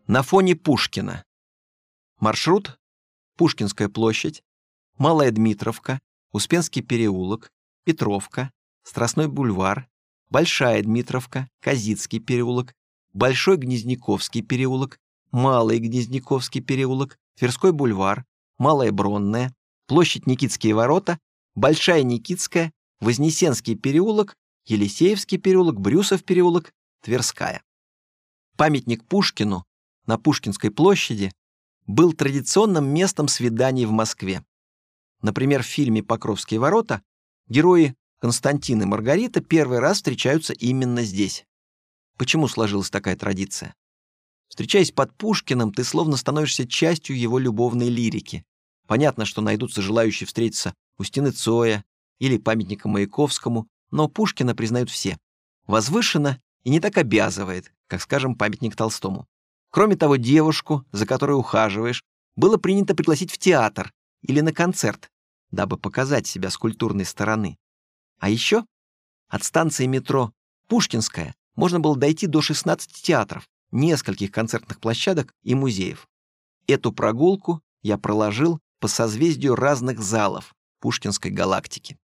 На фоне Пушкина. Маршрут: Пушкинская площадь, Малая Дмитровка, Успенский переулок, Петровка, Страстной бульвар, Большая Дмитровка, Казицкий переулок, Большой Гнезняковский переулок, Малый Гнезняковский переулок, Тверской бульвар, Малая Бронная, площадь Никитские ворота, Большая Никитская, Вознесенский переулок, Елисеевский переулок, Брюсов переулок, Тверская. Памятник Пушкину на Пушкинской площади был традиционным местом свиданий в Москве. Например, в фильме «Покровские ворота» герои Константин и Маргарита первый раз встречаются именно здесь. Почему сложилась такая традиция? Встречаясь под Пушкиным, ты словно становишься частью его любовной лирики. Понятно, что найдутся желающие встретиться у стены Цоя или памятника Маяковскому, но Пушкина признают все. Возвышенно и не так обязывает, как, скажем, памятник Толстому. Кроме того, девушку, за которой ухаживаешь, было принято пригласить в театр или на концерт, дабы показать себя с культурной стороны. А еще от станции метро Пушкинская можно было дойти до 16 театров, нескольких концертных площадок и музеев. Эту прогулку я проложил по созвездию разных залов Пушкинской галактики.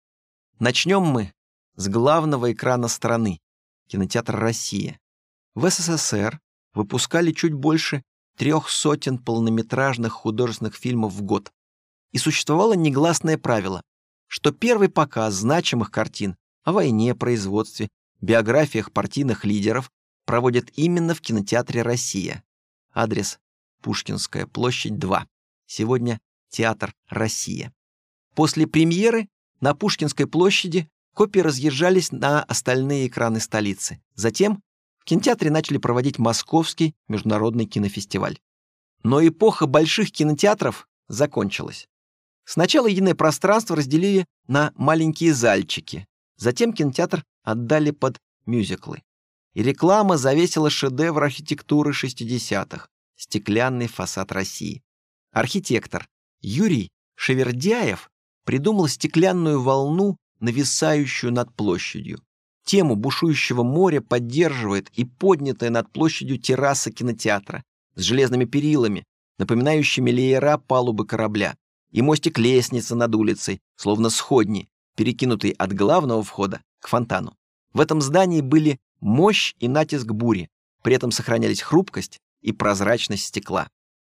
Начнем мы с главного экрана страны — кинотеатр «Россия». В СССР выпускали чуть больше 300 полнометражных художественных фильмов в год. И существовало негласное правило, что первый показ значимых картин о войне, производстве, биографиях партийных лидеров проводят именно в кинотеатре «Россия». Адрес: Пушкинская площадь, 2. Сегодня театр «Россия». После премьеры на Пушкинской площади копии разъезжались на остальные экраны столицы. Затем в кинотеатре начали проводить Московский международный кинофестиваль. Но эпоха больших кинотеатров закончилась. Сначала единое пространство разделили на маленькие зальчики, затем кинотеатр отдали под мюзиклы. И реклама завесила шедевр архитектуры 60-х — стеклянный фасад России. Архитектор Юрий Шевердяев придумал стеклянную волну, нависающую над площадью. Тему бушующего моря поддерживает и поднятая над площадью терраса кинотеатра с железными перилами, напоминающими леера палубы корабля, и мостик-лестница над улицей, словно сходни, перекинутый от главного входа к фонтану. В этом здании были мощь и натиск бури, при этом сохранялись хрупкость и прозрачность стекла.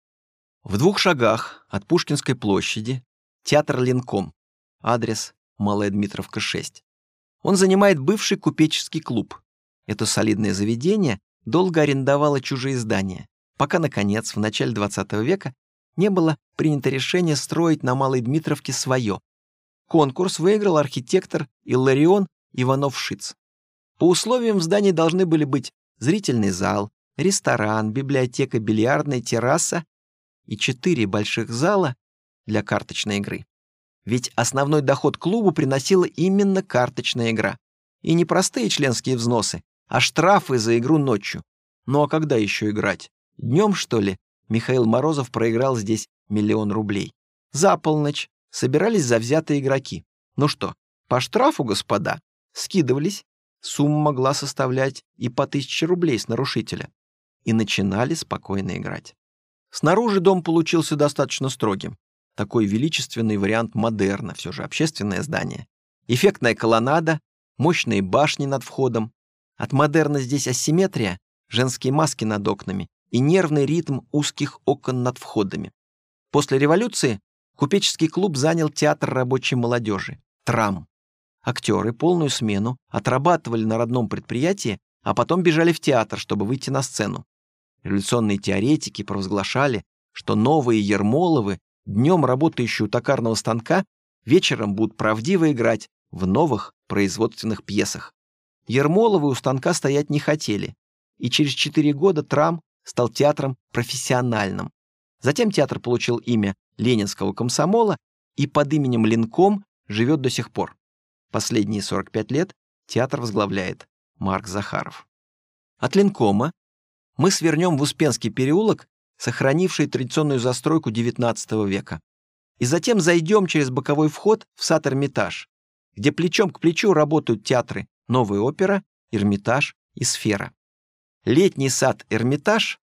В 2 шагах от Пушкинской площади театр «Ленком», адрес: Малая Дмитровка, 6. Он занимает бывший купеческий клуб. Это солидное заведение долго арендовало чужие здания, пока, наконец, в начале XX века не было принято решение строить на Малой Дмитровке свое. Конкурс выиграл архитектор Илларион Иванов-Шиц. По условиям в здании должны были быть зрительный зал, ресторан, библиотека, бильярдная, терраса и 4 больших зала для карточной игры. Ведь основной доход клубу приносила именно карточная игра. И не простые членские взносы, а штрафы за игру ночью. Ну а когда еще играть? Днем, что ли? Михаил Морозов проиграл здесь 1 000 000 рублей. За полночь собирались завзятые игроки. Ну что, по штрафу, господа? Скидывались. Сумма могла составлять и по 1000 рублей с нарушителя. И начинали спокойно играть. Снаружи дом получился достаточно строгим. Такой величественный вариант модерна, все же общественное здание. Эффектная колоннада, мощные башни над входом. От модерна здесь асимметрия, женские маски над окнами и нервный ритм узких окон над входами. После революции купеческий клуб занял театр рабочей молодежи «Трам». Актеры полную смену отрабатывали на родном предприятии, а потом бежали в театр, чтобы выйти на сцену. Революционные теоретики провозглашали, что новые Ермоловы, днем работающие у токарного станка, вечером будут правдиво играть в новых производственных пьесах. Ермоловы у станка стоять не хотели, и через 4 года Трам стал театром профессиональным. Затем театр получил имя Ленинского комсомола и под именем Ленком живет до сих пор. Последние 45 лет театр возглавляет Марк Захаров. От Ленкома мы свернем в Успенский переулок, сохранивший традиционную застройку XIX века. И затем зайдем через боковой вход в сад «Эрмитаж», где плечом к плечу работают театры «Новая опера», «Эрмитаж» и «Сфера». Летний сад «Эрмитаж»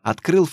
открыл в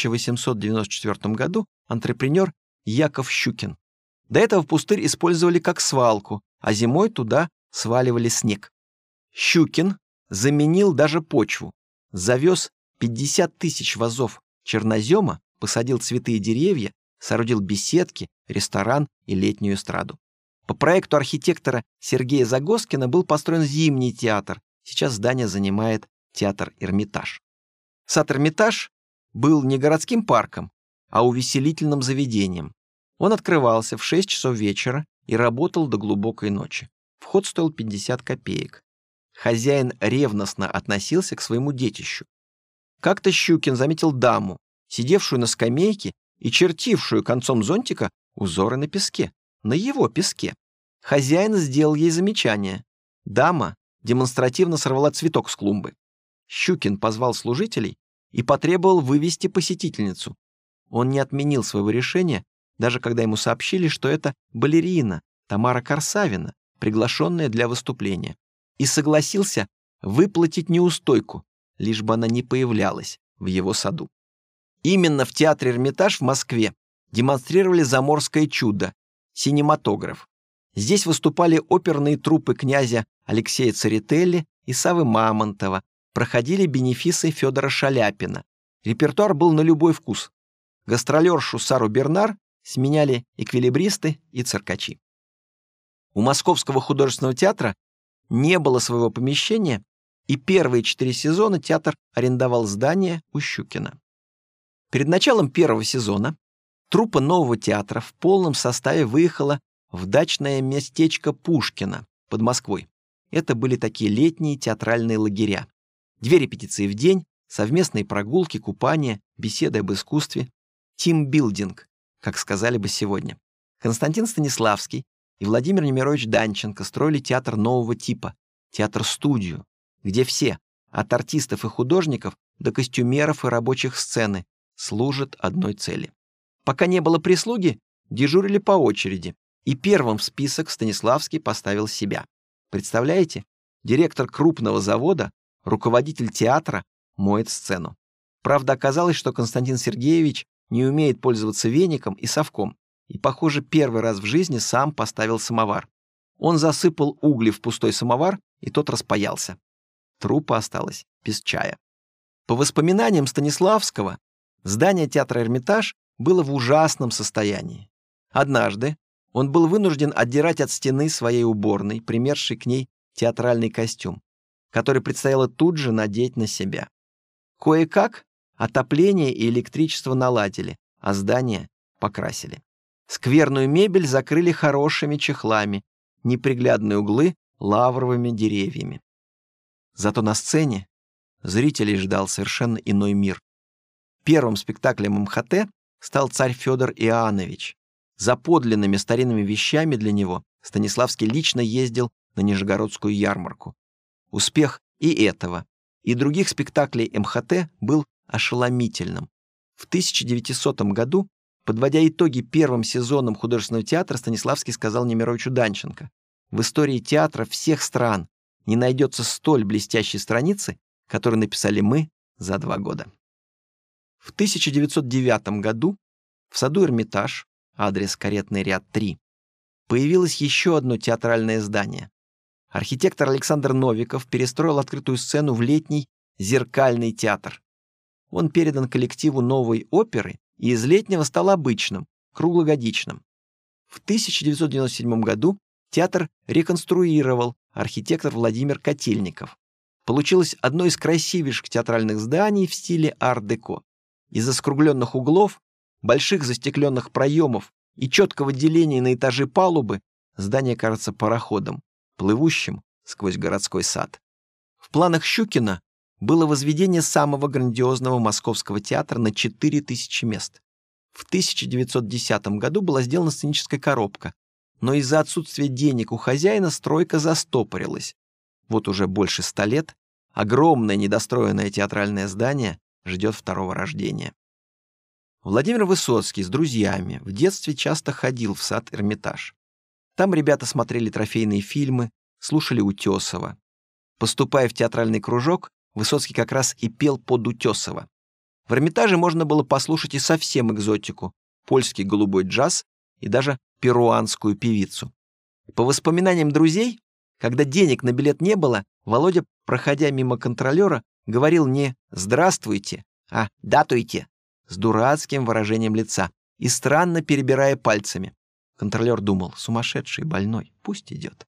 1894 году антрепренер Яков Щукин. До этого пустырь использовали как свалку, а зимой туда сваливали снег. Щукин заменил даже почву, завез 50 тысяч вазов чернозема, посадил цветы и деревья, соорудил беседки, ресторан и летнюю эстраду. По проекту архитектора Сергея Загоскина был построен Зимний театр. Сейчас здание занимает театр Эрмитаж. Сад Эрмитаж был не городским парком, а увеселительным заведением. Он открывался в 6 часов вечера и работал до глубокой ночи. Вход стоил 50 копеек. Хозяин ревностно относился к своему детищу. Как-то Щукин заметил даму, сидевшую на скамейке и чертившую концом зонтика узоры на песке, на его песке. Хозяин сделал ей замечание. Дама демонстративно сорвала цветок с клумбы. Щукин позвал служителей и потребовал вывести посетительницу. Он не отменил своего решения, даже когда ему сообщили, что это балерина Тамара Корсавина, приглашенная для выступления, и согласился выплатить неустойку, лишь бы она не появлялась в его саду. Именно в театре Эрмитаж в Москве демонстрировали «Заморское чудо» — синематограф. Здесь выступали оперные труппы князя Алексея Церетели и Саввы Мамонтова, проходили бенефисы Федора Шаляпина. Репертуар был на любой вкус. Гастролершу Сару Бернар сменяли эквилибристы и циркачи. У Московского художественного театра не было своего помещения, и первые 4 сезона театр арендовал здание у Щукина. Перед началом первого сезона труппа нового театра в полном составе выехала в дачное местечко Пушкино под Москвой. Это были такие летние театральные лагеря. 2 репетиции в день, совместные прогулки, купания, беседы об искусстве. Тимбилдинг, как сказали бы сегодня. Константин Станиславский и Владимир Немирович Данченко строили театр нового типа, театр-студию, где все, от артистов и художников до костюмеров и рабочих сцены, служат одной цели. Пока не было прислуги, дежурили по очереди, и первым в список Станиславский поставил себя. Представляете, директор крупного завода, руководитель театра моет сцену. Правда, оказалось, что Константин Сергеевич не умеет пользоваться веником и совком, и, похоже, первый раз в жизни сам поставил самовар. Он засыпал угли в пустой самовар, и тот распаялся. Труппа осталась без чая. По воспоминаниям Станиславского, здание театра Эрмитаж было в ужасном состоянии. Однажды он был вынужден отдирать от стены своей уборной, примерзший к ней театральный костюм, который предстояло тут же надеть на себя. Кое-как отопление и электричество наладили, а здание покрасили. Скверную мебель закрыли хорошими чехлами, неприглядные углы — лавровыми деревьями. Зато на сцене зрителей ждал совершенно иной мир. Первым спектаклем МХТ стал царь Федор Иоаннович. За подлинными старинными вещами для него Станиславский лично ездил на Нижегородскую ярмарку. Успех и этого, и других спектаклей МХТ был ошеломительным. В 1900 году, подводя итоги первым сезоном художественного театра, Станиславский сказал Немировичу Данченко: «В истории театра всех стран не найдется столь блестящей страницы, которую написали мы за 2 года». В 1909 году в саду Эрмитаж, адрес Каретный ряд 3, появилось еще одно театральное здание. Архитектор Александр Новиков перестроил открытую сцену в летний зеркальный театр. Он передан коллективу Новой оперы и из летнего стал обычным, круглогодичным. В 1997 году театр реконструировал архитектор Владимир Котельников. Получилось одно из красивейших театральных зданий в стиле ар-деко. Из-за скругленных углов, больших застекленных проемов и четкого деления на этажи палубы здание кажется пароходом, плывущим сквозь городской сад. В планах Щукина было возведение самого грандиозного московского театра на 4000 мест. В 1910 году была сделана сценическая коробка, но из-за отсутствия денег у хозяина стройка застопорилась. Вот уже больше 100 лет огромное недостроенное театральное здание ждет второго рождения. Владимир Высоцкий с друзьями в детстве часто ходил в сад Эрмитаж. Там ребята смотрели трофейные фильмы, слушали Утесова. Поступая в театральный кружок, Высоцкий как раз и пел под Утесова. В Эрмитаже можно было послушать и совсем экзотику, польский голубой джаз и даже перуанскую певицу. По воспоминаниям друзей, когда денег на билет не было, Володя, проходя мимо контролера, говорил не «здравствуйте», а «датуйте» с дурацким выражением лица и странно перебирая пальцами. Контролер думал: сумасшедший, больной, пусть идет.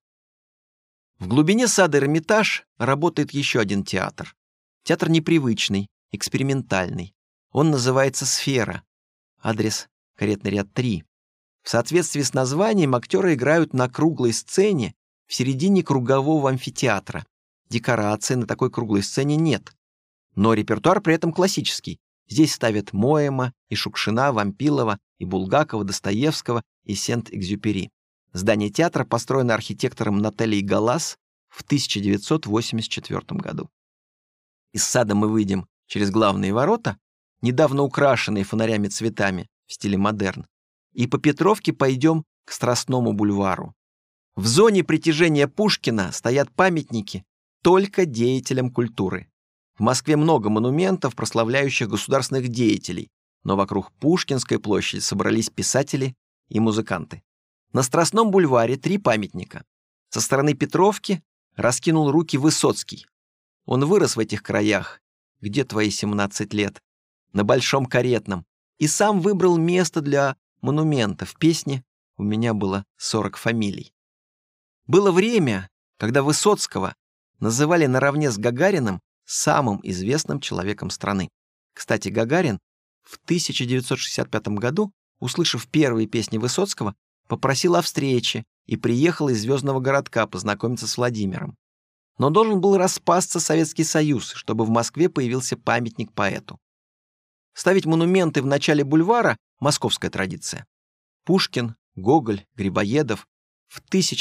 В глубине сада Эрмитаж работает еще один театр. Театр непривычный, экспериментальный. Он называется «Сфера». Адрес каретный ряд 3. В соответствии с названием актеры играют на круглой сцене в середине кругового амфитеатра. Декораций на такой круглой сцене нет. Но репертуар при этом классический. Здесь ставят Моэма и Шукшина, Вампилова и Булгакова, Достоевского и Сент-Экзюпери. Здание театра построено архитектором Натальей Галас в 1984 году. Из сада мы выйдем через главные ворота, недавно украшенные фонарями-цветами в стиле модерн, и по Петровке пойдем к Страстному бульвару. В зоне притяжения Пушкина стоят памятники только деятелям культуры. В Москве много монументов, прославляющих государственных деятелей, но вокруг Пушкинской площади собрались писатели и музыканты. На Страстном бульваре 3 памятника. Со стороны Петровки раскинул руки Высоцкий. Он вырос в этих краях, где твои 17 лет, на Большом Каретном, и сам выбрал место для монумента. В песне «У меня было 40 фамилий». Было время, когда Высоцкого называли наравне с Гагариным самым известным человеком страны. Кстати, Гагарин в 1965 году, услышав первые песни Высоцкого, попросил о встрече и приехал из Звездного городка познакомиться с Владимиром. Но должен был распасться Советский Союз, чтобы в Москве появился памятник поэту. Ставить монументы в начале бульвара – московская традиция. Пушкин, Гоголь, Грибоедов. В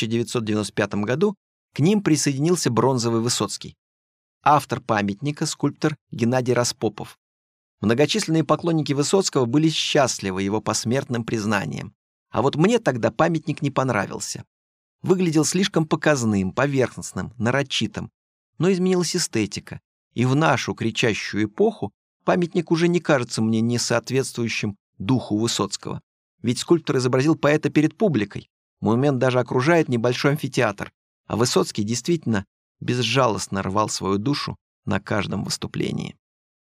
1995 году к ним присоединился бронзовый Высоцкий. Автор памятника – скульптор Геннадий Распопов. Многочисленные поклонники Высоцкого были счастливы его посмертным признанием. А вот мне тогда памятник не понравился. Выглядел слишком показным, поверхностным, нарочитым. Но изменилась эстетика, и в нашу кричащую эпоху памятник уже не кажется мне несоответствующим духу Высоцкого. Ведь скульптор изобразил поэта перед публикой. Монумент даже окружает небольшой амфитеатр, а Высоцкий действительно безжалостно рвал свою душу на каждом выступлении.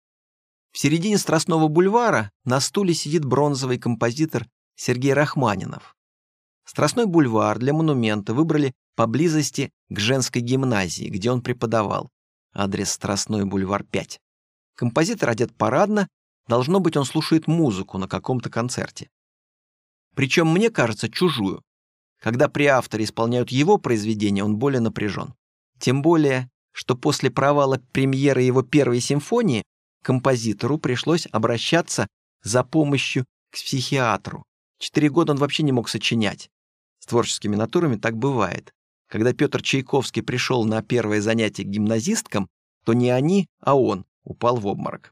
В середине Страстного бульвара на стуле сидит бронзовый композитор Сергей Рахманинов. Страстной бульвар для монумента выбрали поблизости к женской гимназии, где он преподавал. Адрес Страстной бульвар 5. Композитор одет парадно, должно быть, он слушает музыку на каком-то концерте. Причем, мне кажется, чужую. Когда при авторе исполняют его произведение, он более напряжен. Тем более, что после провала премьеры его первой симфонии композитору пришлось обращаться за помощью к психиатру. 4 года он вообще не мог сочинять. С творческими натурами так бывает. Когда Петр Чайковский пришел на первое занятие к гимназисткам, то не они, а он упал в обморок.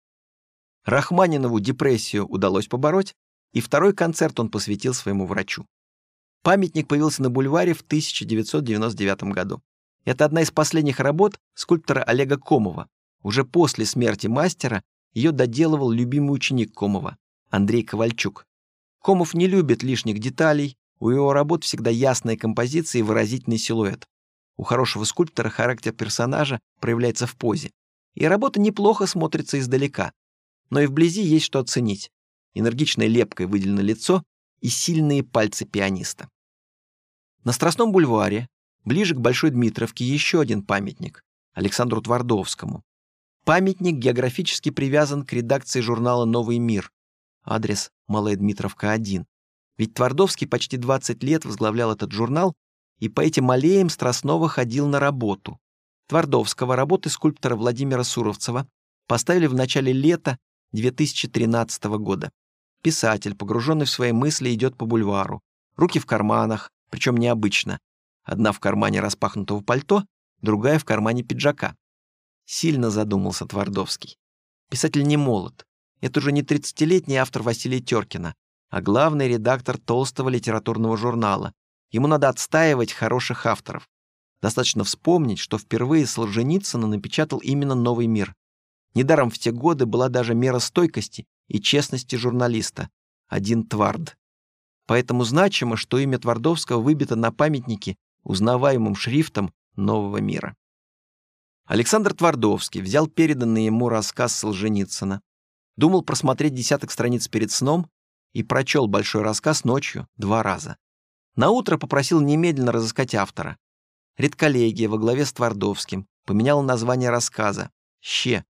Рахманинову депрессию удалось побороть, и второй концерт он посвятил своему врачу. Памятник появился на бульваре в 1999 году. Это одна из последних работ скульптора Олега Комова. Уже после смерти мастера ее доделывал любимый ученик Комова, Андрей Ковальчук. Комов не любит лишних деталей, у его работ всегда ясная композиция и выразительный силуэт. У хорошего скульптора характер персонажа проявляется в позе. И работа неплохо смотрится издалека. Но и вблизи есть что оценить. Энергичной лепкой выделено лицо и сильные пальцы пианиста. На Страстном бульваре, ближе к Большой Дмитровке, еще один памятник Александру Твардовскому. Памятник географически привязан к редакции журнала «Новый мир». Адрес Малая Дмитровка, 1. Ведь Твардовский почти 20 лет возглавлял этот журнал и по этим аллеям Страстного ходил на работу. Твардовского, работы скульптора Владимира Суровцева, поставили в начале лета 2013 года. Писатель, погруженный в свои мысли, идет по бульвару. Руки в карманах, причем необычно. Одна в кармане распахнутого пальто, другая в кармане пиджака. Сильно задумался Твардовский. Писатель не молод. Это уже не 30-летний автор Василия Теркина, а главный редактор толстого литературного журнала. Ему надо отстаивать хороших авторов. Достаточно вспомнить, что впервые Солженицына напечатал именно «Новый мир». Недаром в те годы была даже мера стойкости и честности журналиста — 1 твард. Поэтому значимо, что имя Твардовского выбито на памятнике узнаваемым шрифтом нового мира. Александр Твардовский взял переданный ему рассказ Солженицына, думал просмотреть десяток страниц перед сном и прочел большой рассказ ночью 2 раза. Наутро попросил немедленно разыскать автора. Редколлегия во главе с Твардовским поменяла название рассказа «Ще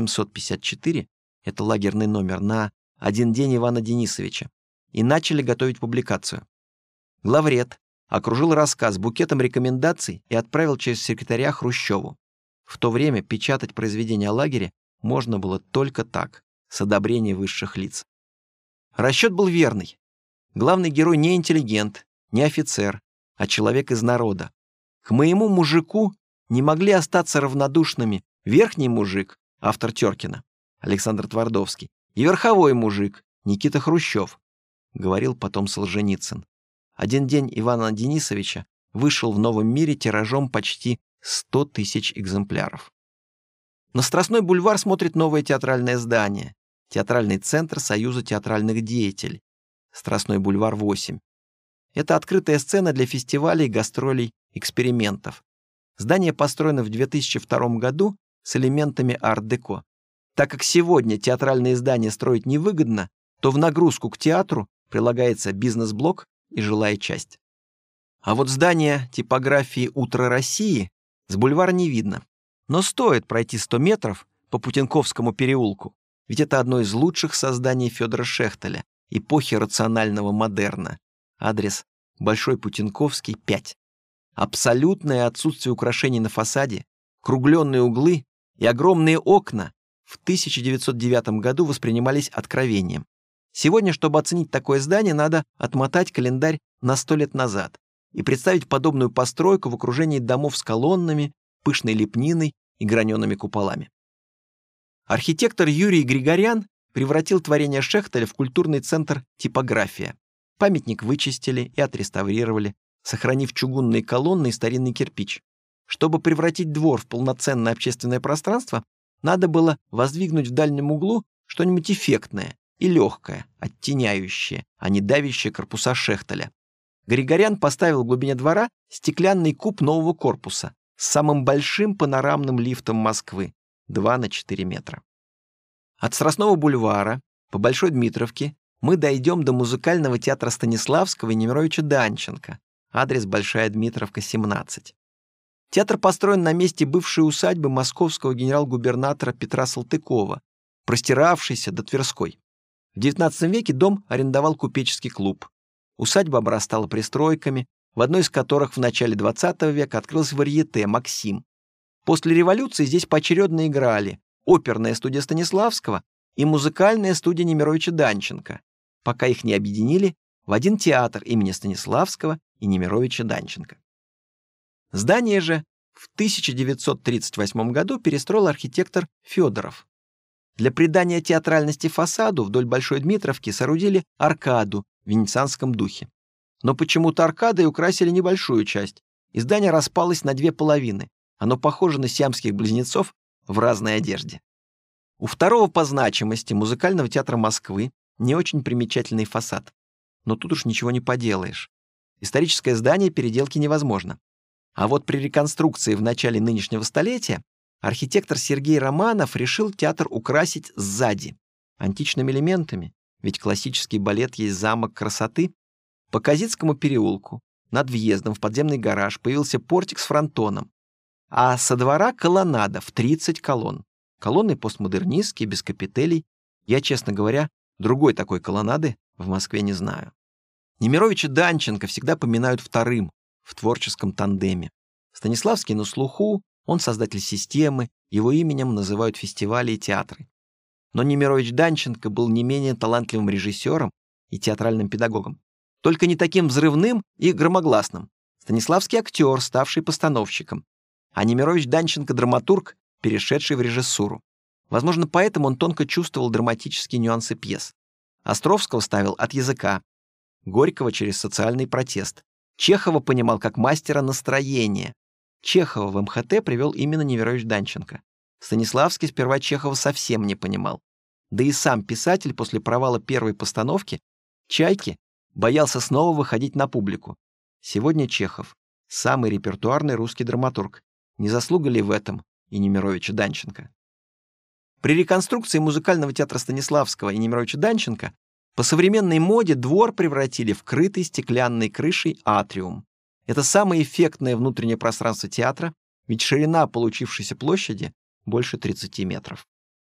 854» — это лагерный номер, на «Один день Ивана Денисовича», и начали готовить публикацию. Главред окружил рассказ букетом рекомендаций и отправил через секретаря Хрущеву. В то время печатать произведения о лагере можно было только так, с одобрения высших лиц. Расчет был верный. Главный герой не интеллигент, не офицер, а человек из народа. К моему мужику не могли остаться равнодушными верхний мужик, автор Теркина, Александр Твардовский, и верховой мужик, Никита Хрущев, говорил потом Солженицын. «Один день Ивана Денисовича» вышел в Новом мире тиражом почти 100 тысяч экземпляров. На Страстной бульвар смотрит новое театральное здание, театральный центр Союза театральных деятелей, Страстной бульвар 8. Это открытая сцена для фестивалей, гастролей, экспериментов. Здание построено в 2002 году с элементами арт-деко. Так как сегодня театральные здания строить невыгодно, то в нагрузку к театру прилагается бизнес-блок и жилая часть. А вот здание типографии «Утро России» с бульвара не видно. Но стоит пройти 100 метров по Путинковскому переулку, ведь это одно из лучших созданий Федора Шехтеля, эпохи рационального модерна. Адрес Большой Путинковский, 5. Абсолютное отсутствие украшений на фасаде, кругленные углы и огромные окна в 1909 году воспринимались откровением. Сегодня, чтобы оценить такое здание, надо отмотать календарь на 100 лет назад и представить подобную постройку в окружении домов с колоннами, пышной лепниной и гранеными куполами. Архитектор Юрий Григорян превратил творение Шехтеля в культурный центр «Типография». Памятник вычистили и отреставрировали, сохранив чугунные колонны и старинный кирпич. Чтобы превратить двор в полноценное общественное пространство, надо было воздвигнуть в дальнем углу что-нибудь эффектное и легкое, оттеняющее, а не давящее корпуса Шехтеля. Григорян поставил в глубине двора стеклянный куб нового корпуса с самым большим панорамным лифтом Москвы 2 на 4 метра. От Страстного бульвара по Большой Дмитровке мы дойдем до музыкального театра Станиславского и Немировича Данченко, адрес Большая Дмитровка, 17. Театр построен на месте бывшей усадьбы московского генерал-губернатора Петра Салтыкова, простиравшейся до Тверской. В XIX веке дом арендовал купеческий клуб. Усадьба обрастала пристройками, в одной из которых в начале XX века открылось варьете «Максим». После революции здесь поочередно играли оперная студия Станиславского и музыкальная студия Немировича Данченко, пока их не объединили в один театр имени Станиславского и Немировича Данченко. Здание же в 1938 году перестроил архитектор Федоров. Для придания театральности фасаду вдоль Большой Дмитровки соорудили аркаду в венецианском духе. Но почему-то аркадой украсили небольшую часть, и здание распалось на 2 половины. Оно похоже на сиамских близнецов в разной одежде. У второго по значимости музыкального театра Москвы не очень примечательный фасад. Но тут уж ничего не поделаешь. Историческое здание переделки невозможно. А вот при реконструкции в начале нынешнего столетия архитектор Сергей Романов решил театр украсить сзади античными элементами, ведь классический балет есть замок красоты. По Казицкому переулку над въездом в подземный гараж появился портик с фронтоном, а со двора колоннада в 30 колонн. Колонны постмодернистские, без капителей. Я, честно говоря, другой такой колоннады в Москве не знаю. Немировича Данченко всегда поминают вторым в творческом тандеме. Станиславский на слуху, он создатель системы, его именем называют фестивали и театры. Но Немирович Данченко был не менее талантливым режиссером и театральным педагогом. Только не таким взрывным и громогласным. Станиславский актер, ставший постановщиком, а Немирович Данченко драматург, перешедший в режиссуру. Возможно, поэтому он тонко чувствовал драматические нюансы пьес. Островского ставил от языка, Горького через социальный протест. Чехова понимал как мастера настроения. Чехова в МХТ привел именно Немирович Данченко. Станиславский сперва Чехова совсем не понимал. Да и сам писатель после провала первой постановки «Чайки» боялся снова выходить на публику. Сегодня Чехов — самый репертуарный русский драматург. Не заслуга ли в этом и Немировича Данченко? При реконструкции музыкального театра Станиславского и Немировича Данченко по современной моде двор превратили в крытый стеклянной крышей атриум. Это самое эффектное внутреннее пространство театра, ведь ширина получившейся площади больше 30 метров.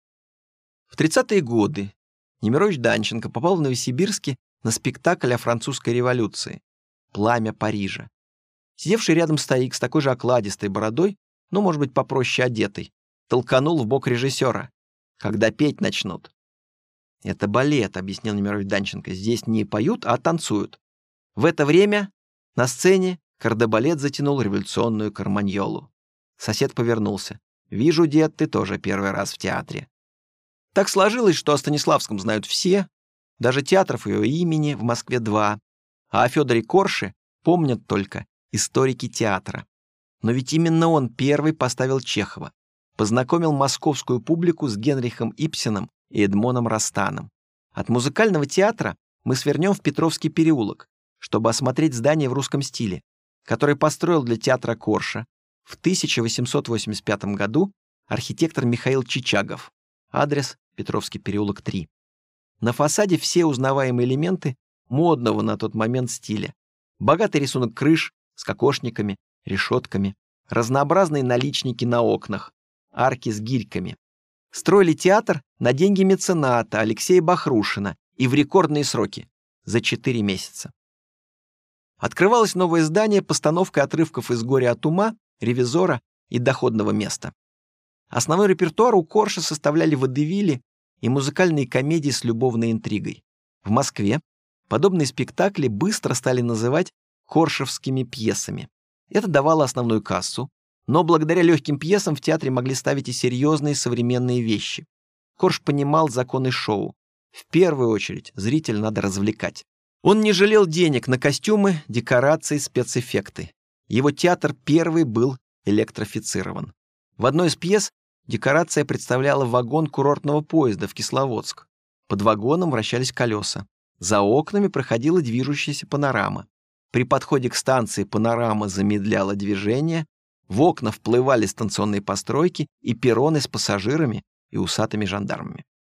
В 30-е годы Немирович Данченко попал в Новосибирске на спектакль о французской революции «Пламя Парижа». Сидевший рядом старик с такой же окладистой бородой, но, может быть, попроще одетый, толканул в бок режиссера. «Когда петь начнут». «Это балет», — объяснил Немирович Данченко. «Здесь не поют, а танцуют». В это время на сцене кардебалет затянул революционную карманьолу. Сосед повернулся. «Вижу, дед, ты тоже первый раз в театре». Так сложилось, что о Станиславском знают все, даже театров его имени в Москве 2, а о Федоре Корше помнят только историки театра. Но ведь именно он первый поставил Чехова, познакомил московскую публику с Генрихом Ибсеном и Эдмоном Ростаном. От музыкального театра мы свернем в Петровский переулок, чтобы осмотреть здание в русском стиле, которое построил для театра Корша в 1885 году архитектор Михаил Чичагов. Адрес Петровский переулок 3. На фасаде все узнаваемые элементы модного на тот момент стиля. Богатый рисунок крыш с кокошниками, решетками, разнообразные наличники на окнах, арки с гирьками. Строили театр на деньги мецената Алексея Бахрушина и в рекордные сроки – за 4 месяца. Открывалось новое здание постановкой отрывков из «Горя от ума», «Ревизора» и «Доходного места». Основной репертуар у Корша составляли водевили и музыкальные комедии с любовной интригой. В Москве подобные спектакли быстро стали называть коршевскими пьесами. Это давало основную кассу, но благодаря легким пьесам в театре могли ставить и серьезные современные вещи. Корш понимал законы шоу. В первую очередь зрителя надо развлекать. Он не жалел денег на костюмы, декорации, спецэффекты. Его театр первый был электрифицирован. В одной из пьес декорация представляла вагон курортного поезда в Кисловодск. Под вагоном вращались колеса. За окнами проходила движущаяся панорама. При подходе к станции панорама замедляла движение, в окна вплывали станционные постройки и перроны с пассажирами и усатыми жандармами.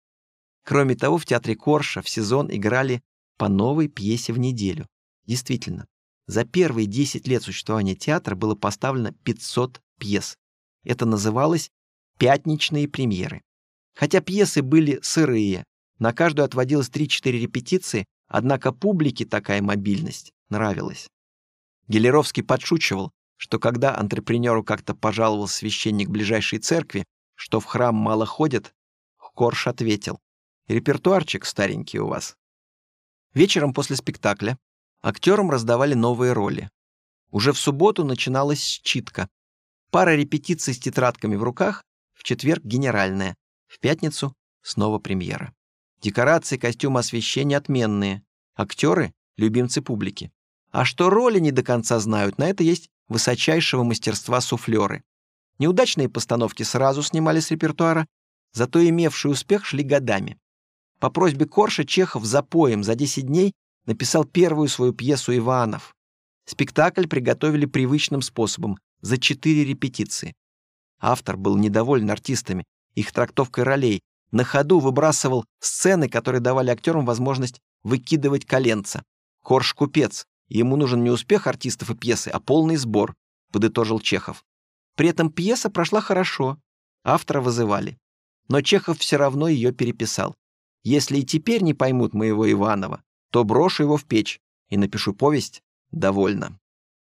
Кроме того, в театре Корша в сезон играли по новой пьесе в неделю. Действительно, за первые 10 лет существования театра было поставлено 500 пьес. Это называлось «пятничные премьеры». Хотя пьесы были сырые, на каждую отводилось 3-4 репетиции, однако публике такая мобильность нравилась. Гелеровский подшучивал, что когда антрепренеру как-то пожаловал священник ближайшей церкви, что в храм мало ходят, Корш ответил: «Репертуарчик старенький у вас». Вечером после спектакля актерам раздавали новые роли. Уже в субботу начиналась считка. Пара репетиций с тетрадками в руках, в четверг генеральная, в пятницу снова премьера. Декорации, костюмы, освещения отменные. Актеры — любимцы публики. А что роли не до конца знают, на это есть высочайшего мастерства суфлеры. Неудачные постановки сразу снимали с репертуара, зато имевшие успех шли годами. По просьбе Корша Чехов запоем за 10 дней написал первую свою пьесу «Иванов». Спектакль приготовили привычным способом, за 4 репетиции. Автор был недоволен артистами, их трактовкой ролей, на ходу выбрасывал сцены, которые давали актерам возможность выкидывать коленца. Корж купец, ему нужен не успех артистов и пьесы, а полный сбор, подытожил Чехов. При этом пьеса прошла хорошо, автора вызывали. Но Чехов все равно ее переписал. Если и теперь не поймут моего Иванова, то брошу его в печь и напишу повесть «Довольно».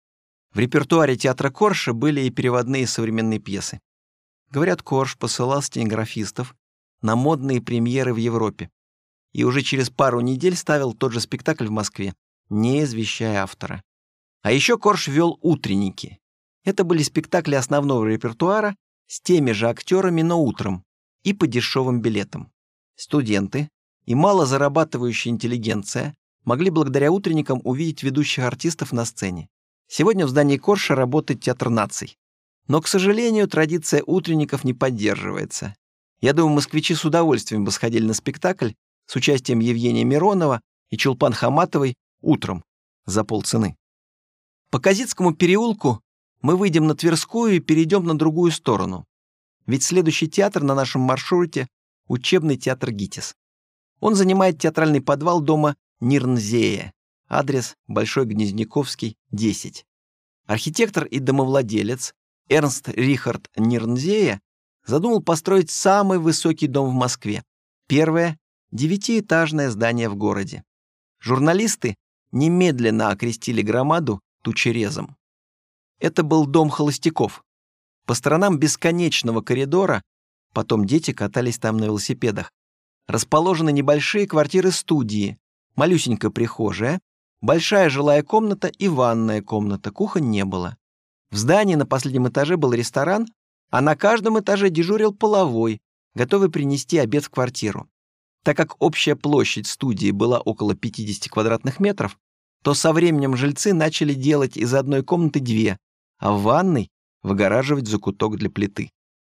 В репертуаре театра Корша были и переводные современные пьесы. Говорят, Корш посылал стенографистов на модные премьеры в Европе и уже через пару недель ставил тот же спектакль в Москве, не извещая автора. А еще Корш вел утренники. Это были спектакли основного репертуара с теми же актерами, но утром и по дешевым билетам. Студенты и малозарабатывающая интеллигенция могли благодаря утренникам увидеть ведущих артистов на сцене. Сегодня в здании Корша работает Театр наций. Но, к сожалению, традиция утренников не поддерживается. Я думаю, москвичи с удовольствием бы сходили на спектакль с участием Евгения Миронова и Чулпан Хаматовой утром за полцены. По Козицкому переулку мы выйдем на Тверскую и перейдем на другую сторону. Ведь следующий театр на нашем маршруте — учебный театр ГИТИС. Он занимает театральный подвал дома Нирнзея, адрес Большой Гнезняковский, 10. Архитектор и домовладелец Эрнст Рихард Нирнзея задумал построить самый высокий дом в Москве. Первое — 9-этажное здание в городе. Журналисты немедленно окрестили громаду тучерезом. Это был дом холостяков. По сторонам бесконечного коридора, потом дети катались там на велосипедах, расположены небольшие квартиры-студии, малюсенькая прихожая, большая жилая комната и ванная комната, кухонь не было. В здании на последнем этаже был ресторан, а на каждом этаже дежурил половой, готовый принести обед в квартиру. Так как общая площадь студии была около 50 квадратных метров, то со временем жильцы начали делать из одной комнаты 2, а в ванной выгораживать закуток для плиты.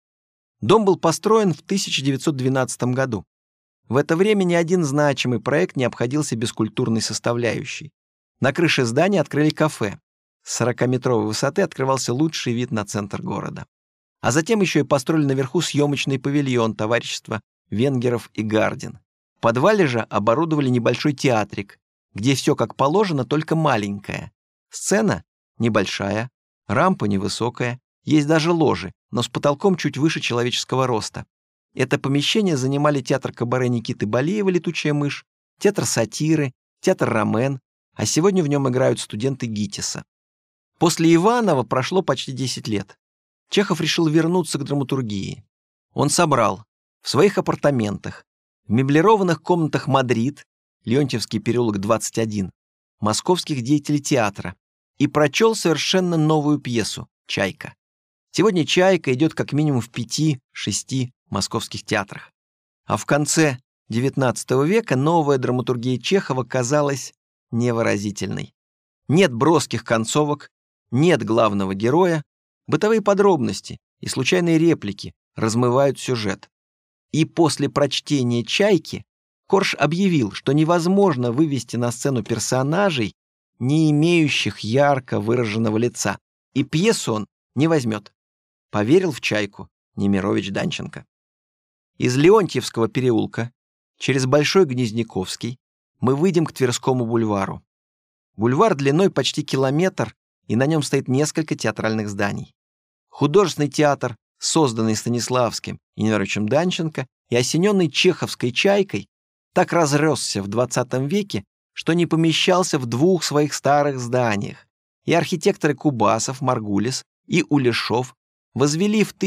Дом был построен в 1912 году. В это время ни один значимый проект не обходился без культурной составляющей. На крыше здания открыли кафе. С 40-метровой высоты открывался лучший вид на центр города. А затем еще и построили наверху съемочный павильон товарищества Венгеров и Гардин. В подвале же оборудовали небольшой театрик, где все как положено, только маленькое. Сцена небольшая, рампа невысокая, есть даже ложи, но с потолком чуть выше человеческого роста. Это помещение занимали театр кабаре Никиты Балиева «Летучая мышь», театр сатиры, театр Ромен, а сегодня в нем играют студенты ГИТИСа. После Иванова прошло почти 10 лет. Чехов решил вернуться к драматургии. Он собрал в своих апартаментах, в меблированных комнатах «Мадрид», Леонтьевский переулок, 21, московских деятелей театра и прочел совершенно новую пьесу «Чайка». Сегодня «Чайка» идет как минимум в 5-6 московских театрах. А в конце XIX века новая драматургия Чехова казалась невыразительной. Нет броских концовок, нет главного героя, бытовые подробности и случайные реплики размывают сюжет. И после прочтения «Чайки» Корж объявил, что невозможно вывести на сцену персонажей, не имеющих ярко выраженного лица, и пьесу он не возьмет. Поверил в «Чайку» Немирович Данченко. Из Леонтьевского переулка через Большой Гнезняковский мы выйдем к Тверскому бульвару. Бульвар длиной почти километр, и на нем стоит несколько театральных зданий. Художественный театр, созданный Станиславским и Немировичем Данченко и осененный чеховской «Чайкой», так разросся в 20 веке, что не помещался в 2 своих старых зданиях, и архитекторы Кубасов, Маргулис и Улешов возвели в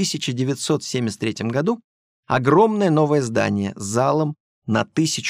1973 году огромное новое здание с залом на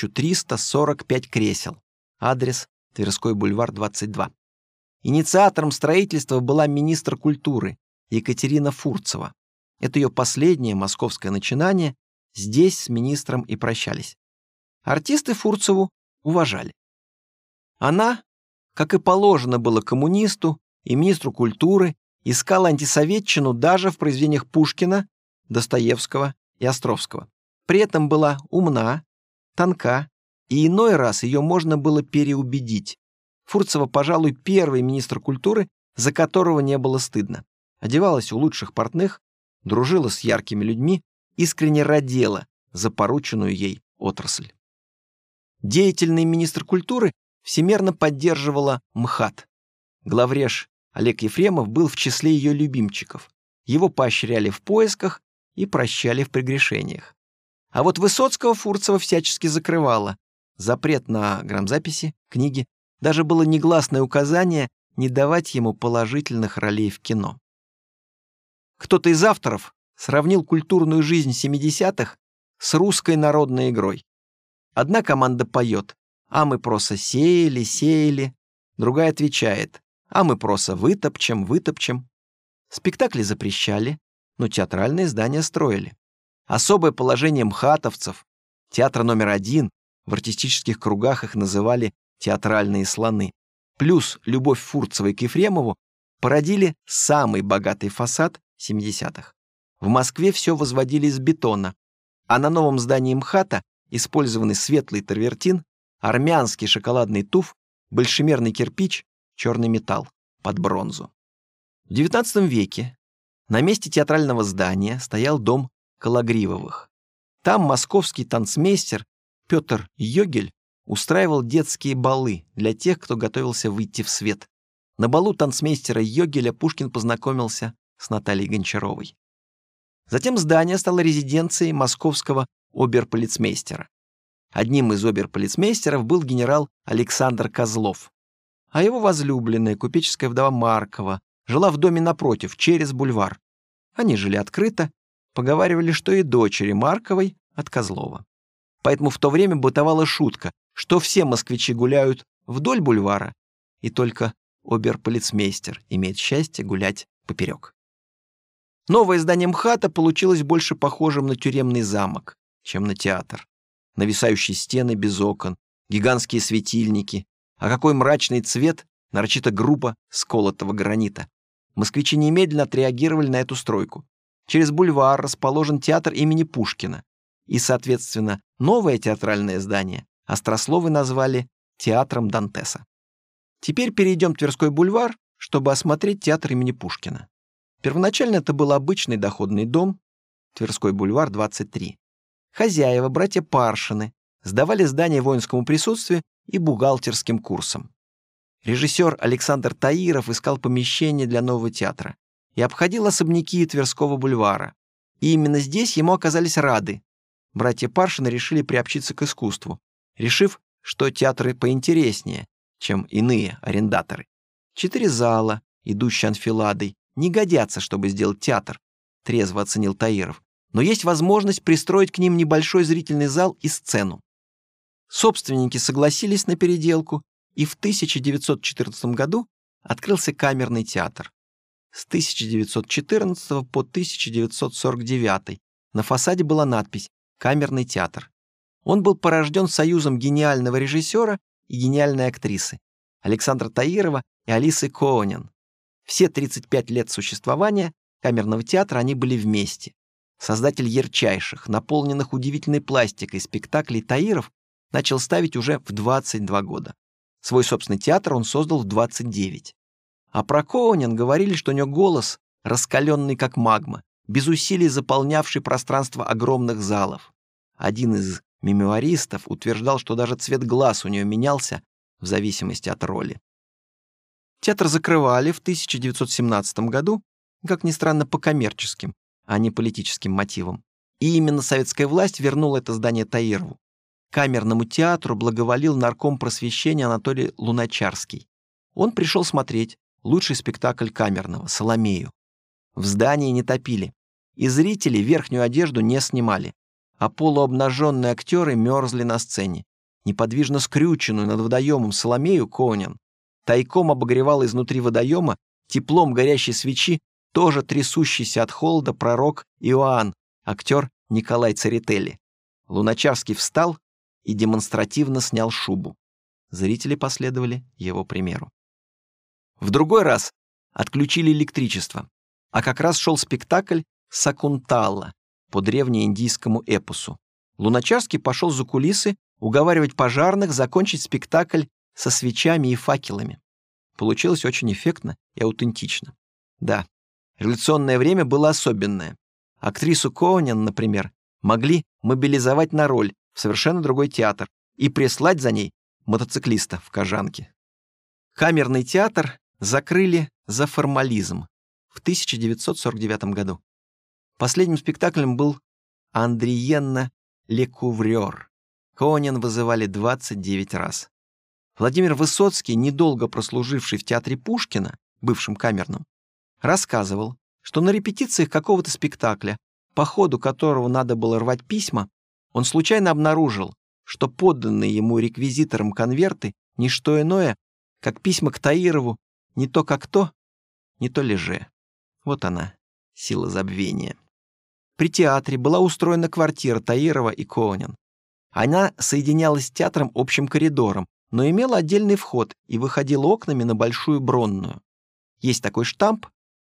1345 кресел. Адрес Тверской бульвар, 22. Инициатором строительства была министр культуры Екатерина Фурцева. Это ее последнее московское начинание, здесь с министром и прощались. Артисты Фурцеву уважали. Она, как и положено было коммунисту и министру культуры, искала антисоветчину даже в произведениях Пушкина, Достоевского и Островского. При этом была умна, тонка, и иной раз ее можно было переубедить. Фурцева, пожалуй, первый министр культуры, за которого не было стыдно. Одевалась у лучших портных, дружила с яркими людьми, искренне радела за порученную ей отрасль. Деятельный министр культуры всемерно поддерживала МХАТ. Главреж Олег Ефремов был в числе ее любимчиков. Его поощряли в поисках и прощали в прегрешениях. А вот Высоцкого Фурцева всячески закрывала. Запрет на грамзаписи, книги, даже было негласное указание не давать ему положительных ролей в кино. Кто-то из авторов сравнил культурную жизнь 70-х с русской народной игрой. Одна команда поет: «А мы просто сеяли, сеяли», другая отвечает: «А мы просто вытопчем, вытопчем». Спектакли запрещали, но театральные здания строили. Особое положение мхатовцев, театр номер 1, в артистических кругах их называли театральные слоны, плюс любовь Фурцевой к Ефремову породили самый богатый фасад 70-х. В Москве все возводили из бетона, а на новом здании МХАТа использованы светлый тарвертин, армянский шоколадный туф, большемерный кирпич, черный металл под бронзу. В XIX веке на месте театрального здания стоял дом Кологривовых. Там московский танцмейстер Петр Йогель устраивал детские балы для тех, кто готовился выйти в свет. На балу танцмейстера Йогеля Пушкин познакомился с Натальей Гончаровой. Затем здание стало резиденцией московского оберполицмейстера. Одним из оберполицмейстеров был генерал Александр Козлов, а его возлюбленная, купеческая вдова Маркова, жила в доме напротив, через бульвар. Они жили открыто, поговаривали, что и дочери Марковой от Козлова. Поэтому в то время бытовала шутка, что все москвичи гуляют вдоль бульвара, и только оберполицмейстер имеет счастье гулять поперек. Новое здание МХАТа получилось больше похожим на тюремный замок, чем на театр. Нависающие стены без окон, гигантские светильники, а какой мрачный цвет, нарочито грубо сколотого гранита. Москвичи немедленно отреагировали на эту стройку. Через бульвар расположен театр имени Пушкина, и, соответственно, новое театральное здание острословы назвали театром Дантеса. Теперь перейдем Тверской бульвар, чтобы осмотреть театр имени Пушкина. Первоначально это был обычный доходный дом, Тверской бульвар, 23. Хозяева, братья Паршины, сдавали здание воинскому присутствию и бухгалтерским курсам. Режиссер Александр Таиров искал помещение для нового театра и обходил особняки Тверского бульвара. И именно здесь ему оказались рады. Братья Паршины решили приобщиться к искусству, решив, что театры поинтереснее, чем иные арендаторы. 4 зала, идущие анфиладой, не годятся, чтобы сделать театр, трезво оценил Таиров, но есть возможность пристроить к ним небольшой зрительный зал и сцену. Собственники согласились на переделку, и в 1914 году открылся камерный театр. С 1914 по 1949 на фасаде была надпись «Камерный театр». Он был порожден союзом гениального режиссера и гениальной актрисы Александра Таирова и Алисы Коонен. Все 35 лет существования камерного театра они были вместе. Создатель ярчайших, наполненных удивительной пластикой спектаклей Таиров начал ставить уже в 22 года. Свой собственный театр он создал в 29. А про Коонен говорили, что у него голос, раскаленный как магма, без усилий заполнявший пространство огромных залов. Один из мемуаристов утверждал, что даже цвет глаз у нее менялся в зависимости от роли. Театр закрывали в 1917 году, как ни странно, по коммерческим, а не политическим мотивам. И именно советская власть вернула это здание Таирову. Камерному театру благоволил нарком просвещения Анатолий Луначарский. Он пришел смотреть лучший спектакль камерного «Соломею». В здании не топили, и зрители верхнюю одежду не снимали, а полуобнаженные актеры мерзли на сцене. Неподвижно скрюченную над водоемом Соломею Коонен тайком обогревал изнутри водоема теплом горящей свечи тоже трясущийся от холода пророк Иоанн, актер Николай Церетели. Луначарский встал и демонстративно снял шубу. Зрители последовали его примеру. В другой раз отключили электричество, а как раз шел спектакль «Сакунтала» по древнеиндийскому эпосу. Луначарский пошел за кулисы уговаривать пожарных закончить спектакль со свечами и факелами. Получилось очень эффектно и аутентично. Да, революционное время было особенное. Актрису Коонен, например, могли мобилизовать на роль в совершенно другой театр и прислать за ней мотоциклиста в кожанке. Камерный театр закрыли за формализм в 1949 году. Последним спектаклем был «Андриенна Лекуврёр». Коонен вызывали 29 раз. Владимир Высоцкий, недолго прослуживший в театре Пушкина, бывшем камерном, рассказывал, что на репетициях какого-то спектакля, по ходу которого надо было рвать письма, он случайно обнаружил, что подданные ему реквизитором конверты — не что иное, как письма к Таирову не то как то, не то леже. Вот она, сила забвения. При театре была устроена квартира Таирова и Коонен. Она соединялась с театром общим коридором, но имела отдельный вход и выходила окнами на Большую Бронную. Есть такой штамп,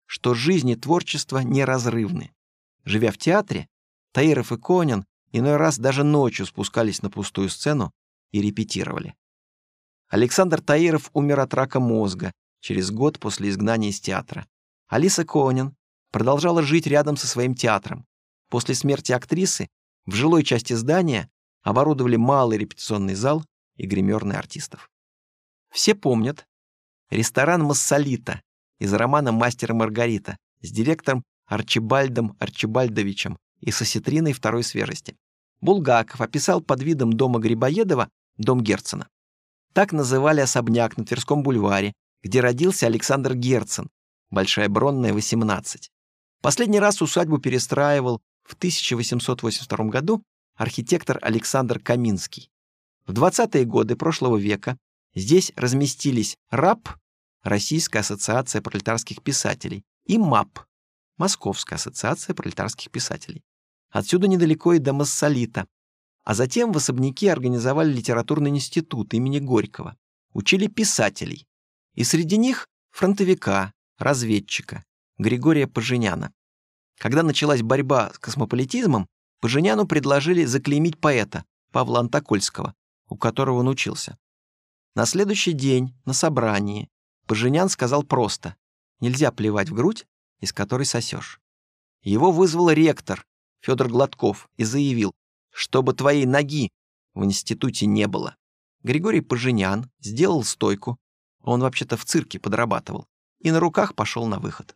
что жизнь и творчество неразрывны. Живя в театре, Таиров и Конин иной раз даже ночью спускались на пустую сцену и репетировали. Александр Таиров умер от рака мозга через год после изгнания из театра. Алиса Конин продолжала жить рядом со своим театром. После смерти актрисы в жилой части здания оборудовали малый репетиционный зал и гримерный артистов. Все помнят ресторан «Массолита» из романа «Мастер и Маргарита» с директором Арчибальдом Арчибальдовичем и с осетриной второй свежести. Булгаков описал под видом дома Грибоедова дом Герцена. Так называли особняк на Тверском бульваре, где родился Александр Герцен, Большая Бронная, 18. Последний раз усадьбу перестраивал в 1882 году архитектор Александр Каминский. В 20-е годы прошлого века здесь разместились РАП, Российская ассоциация пролетарских писателей, и МАП, Московская ассоциация пролетарских писателей. Отсюда недалеко и до Массолита. А затем в особняке организовали литературный институт имени Горького. Учили писателей. И среди них фронтовика, разведчика, Григория Поженяна. Когда началась борьба с космополитизмом, Поженяну предложили заклеймить поэта Павла Антокольского, у которого он учился. На следующий день на собрании Поженян сказал просто: «Нельзя плевать в грудь, из которой сосешь». Его вызвал ректор Федор Гладков и заявил, чтобы твоей ноги в институте не было. Григорий Поженян сделал стойку, он вообще-то в цирке подрабатывал, и на руках пошел на выход.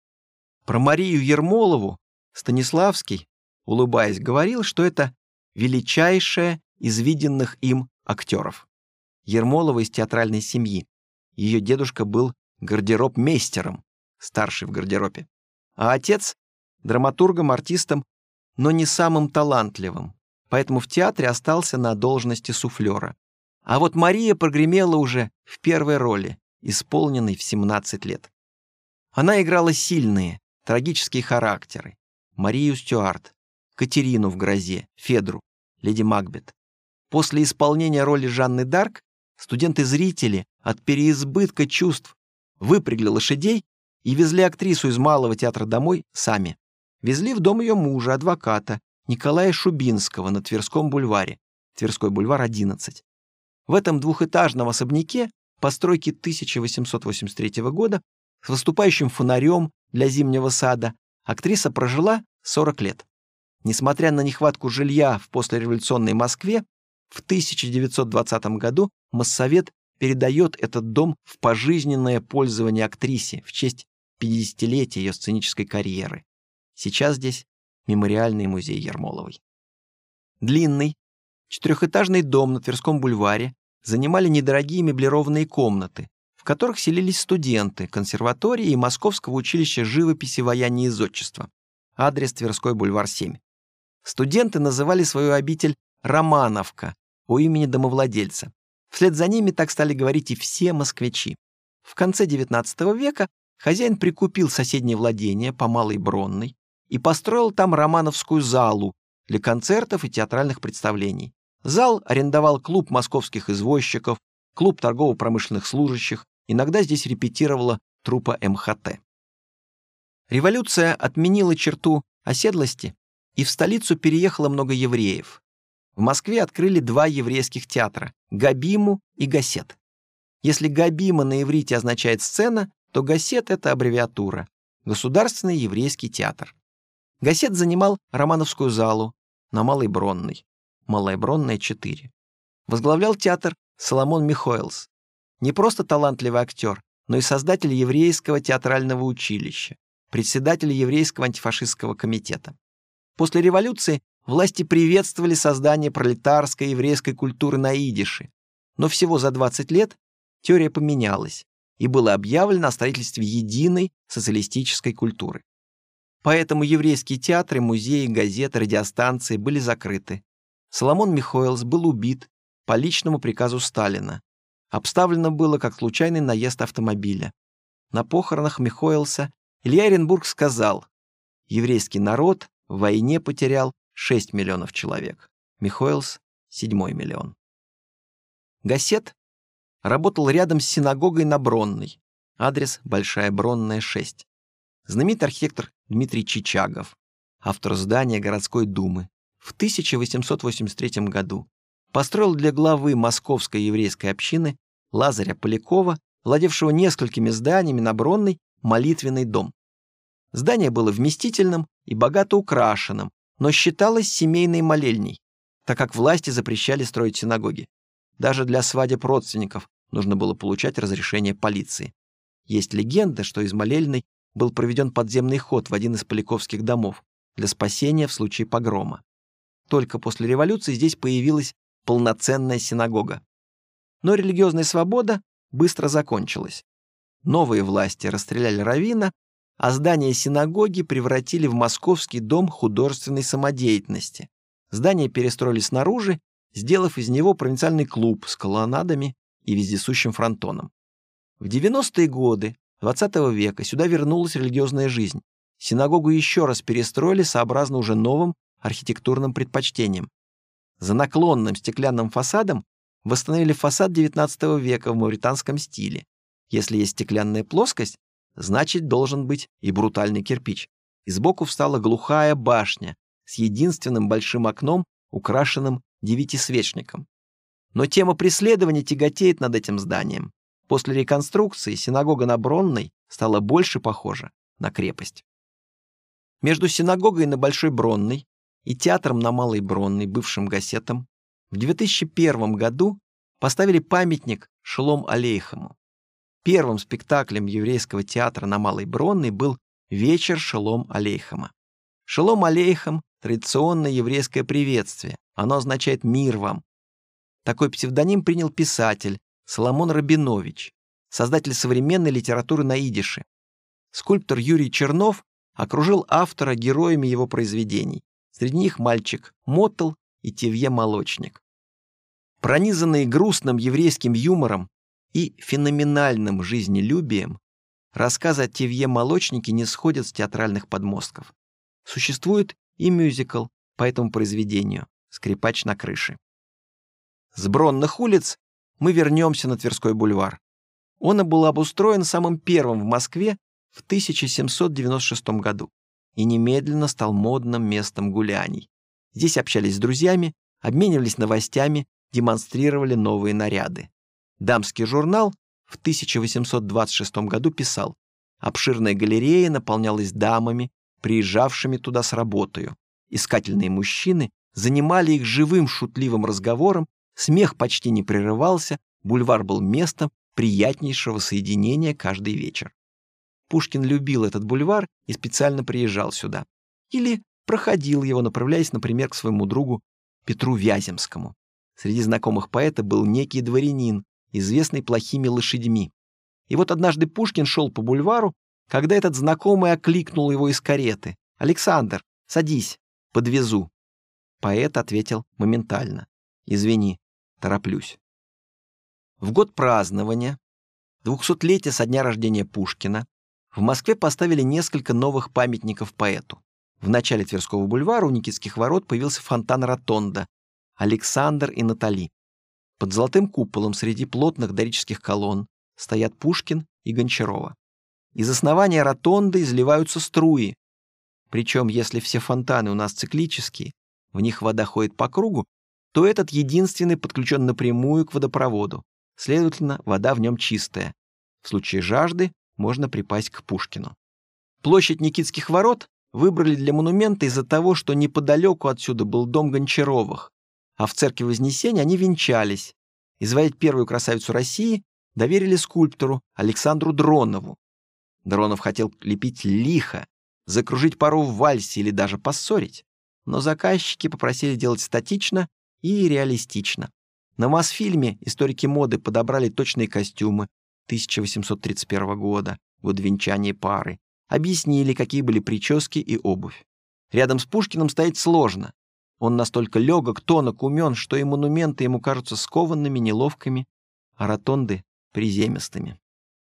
Про Марию Ермолову Станиславский, улыбаясь, говорил, что это величайшая из виденных им актеров. Ермолова из театральной семьи. Ее дедушка был гардеробмейстером, старший в гардеробе, а отец — драматургом, артистом, но не самым талантливым, поэтому в театре остался на должности суфлера. А вот Мария прогремела уже в первой роли, исполненной в 17 лет. Она играла сильные, трагические характеры: Марию Стюарт, Катерину в «Грозе», Федру, леди Макбет. После исполнения роли Жанны д'Арк студенты-зрители от переизбытка чувств выпрягли лошадей и везли актрису из Малого театра домой сами. Везли в дом ее мужа, адвоката Николая Шубинского на Тверском бульваре, Тверской бульвар, 11. В этом двухэтажном особняке постройки 1883 года с выступающим фонарем для зимнего сада актриса прожила 40 лет. Несмотря на нехватку жилья в послереволюционной Москве, в 1920 году Моссовет передает этот дом в пожизненное пользование актрисе в честь 50-летия ее сценической карьеры. Сейчас здесь мемориальный музей Ермоловой. Длинный, четырехэтажный дом на Тверском бульваре занимали недорогие меблированные комнаты, в которых селились студенты консерватории и Московского училища живописи, ваяния и зодчества. Адрес: Тверской бульвар, 7. Студенты называли свою обитель Романовка по имени домовладельца. Вслед за ними так стали говорить и все москвичи. В конце XIX века хозяин прикупил соседнее владение по Малой Бронной и построил там романовскую залу для концертов и театральных представлений. Зал арендовал клуб московских извозчиков, клуб торгово-промышленных служащих, иногда здесь репетировала труппа МХТ. Революция отменила черту оседлости, и в столицу переехало много евреев. В Москве открыли 2 еврейских театра — Габиму и Гасет. Если Габима на иврите означает «сцена», то Гасет — это аббревиатура — Государственный еврейский театр. Гасет занимал Романовскую залу на Малой Бронной, Малая Бронная, 4. Возглавлял театр Соломон Михоэлс. Не просто талантливый актер, но и создатель еврейского театрального училища, председатель еврейского антифашистского комитета. После революции власти приветствовали создание пролетарской еврейской культуры на идише, но всего за 20 лет теория поменялась, и было объявлено о строительстве единой социалистической культуры. Поэтому еврейские театры, музеи, газеты, радиостанции были закрыты. Соломон Михоэлс был убит по личному приказу Сталина. Обставлено было как случайный наезд автомобиля. На похоронах Михоэлса Илья Эренбург сказал: «Еврейский народ в войне потерял 6 миллионов человек. Михоэлс — 7-й миллион». Гасет работал рядом с синагогой на Бронной. Адрес: Большая Бронная, 6. знаменитый архитектор Дмитрий Чичагов, автор здания городской думы, в 1883 году построил для главы Московской еврейской общины Лазаря Полякова, владевшего несколькими зданиями на Бронной, молитвенный дом. Здание было вместительным и богато украшенным, но считалось семейной молельней, так как власти запрещали строить синагоги. Даже для свадеб родственников нужно было получать разрешение полиции. Есть легенда, что из молельной был проведен подземный ход в один из поляковских домов для спасения в случае погрома. Только после революции здесь появилась полноценная синагога. Но религиозная свобода быстро закончилась. Новые власти расстреляли раввина, а здание синагоги превратили в Московский дом художественной самодеятельности. Здание перестроили снаружи, сделав из него провинциальный клуб с колоннадами и вездесущим фронтоном. В 90-е годы XX века сюда вернулась религиозная жизнь. Синагогу еще раз перестроили сообразно уже новым архитектурным предпочтениям. За наклонным стеклянным фасадом восстановили фасад XIX века в мавританском стиле. Если есть стеклянная плоскость, значит, должен быть и брутальный кирпич. И сбоку встала глухая башня с единственным большим окном, украшенным девятисвечником. Но тема преследования тяготеет над этим зданием. После реконструкции синагога на Бронной стала больше похожа на крепость. Между синагогой на Большой Бронной и театром на Малой Бронной, бывшим Гассетом, в 2001 году поставили памятник Шолом Алейхему. Первым спектаклем еврейского театра на Малой Бронной был «Вечер Шолом Алейхема». Шолом Алейхем – традиционное еврейское приветствие. Оно означает «мир вам». Такой псевдоним принял писатель Соломон Рабинович, создатель современной литературы на идише. Скульптор Юрий Чернов окружил автора героями его произведений. Среди них мальчик Мотл и Тевье Молочник. Пронизанные грустным еврейским юмором и феноменальным жизнелюбием, рассказы о Тевье Молочнике не сходят с театральных подмостков. Существует и мюзикл по этому произведению «Скрипач на крыше». С Бронных улиц мы вернемся на Тверской бульвар. Он был обустроен самым первым в Москве в 1796 году и немедленно стал модным местом гуляний. Здесь общались с друзьями, обменивались новостями, демонстрировали новые наряды. Дамский журнал в 1826 году писал: обширная галерея наполнялась дамами, приезжавшими туда с работою. Искательные мужчины занимали их живым шутливым разговором, смех почти не прерывался, бульвар был местом приятнейшего соединения каждый вечер. Пушкин любил этот бульвар и специально приезжал сюда. Или проходил его, направляясь, например, к своему другу Петру Вяземскому. Среди знакомых поэта был некий дворянин, известный плохими лошадьми. И вот однажды Пушкин шел по бульвару, когда этот знакомый окликнул его из кареты: «Александр, садись, подвезу». Поэт ответил моментально: «Извини, тороплюсь». В год празднования 200-летия со дня рождения Пушкина в Москве поставили несколько новых памятников поэту. В начале Тверского бульвара у Никитских ворот появился фонтан-ротонда «Александр и Натали». Под золотым куполом среди плотных дорических колонн стоят Пушкин и Гончарова. Из основания ротонды изливаются струи. Причем, если все фонтаны у нас циклические, в них вода ходит по кругу, то этот единственный подключен напрямую к водопроводу. Следовательно, вода в нем чистая. В случае жажды можно припасть к Пушкину. Площадь Никитских ворот выбрали для монумента из-за того, что неподалеку отсюда был дом Гончаровых, а в церкви Вознесения они венчались. Изваять первую красавицу России доверили скульптору Александру Дронову. Дронов хотел лепить лихо, закружить пару в вальсе или даже поссорить, но заказчики попросили делать статично и реалистично. На Мосфильме историки моды подобрали точные костюмы 1831 года, год венчания пары, объяснили, какие были прически и обувь. Рядом с Пушкиным стоять сложно. Он настолько легок, тонок, умен, что и монументы ему кажутся скованными, неловкими, а ротонды — приземистыми.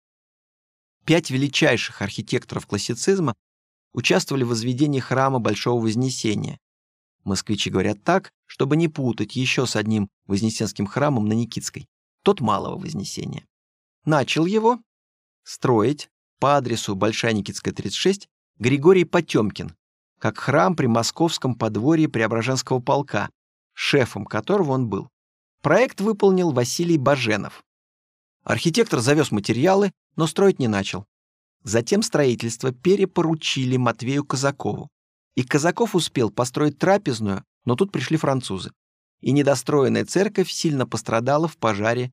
5 величайших архитекторов классицизма участвовали в возведении храма Большого Вознесения. Москвичи говорят так, чтобы не путать еще с одним Вознесенским храмом на Никитской, тот Малого Вознесения. Начал его строить по адресу Большая Никитская, 36, Григорий Потемкин, как храм при московском подворье Преображенского полка, шефом которого он был. Проект выполнил Василий Баженов. Архитектор завез материалы, но строить не начал. Затем строительство перепоручили Матвею Казакову. И Казаков успел построить трапезную, но тут пришли французы. И недостроенная церковь сильно пострадала в пожаре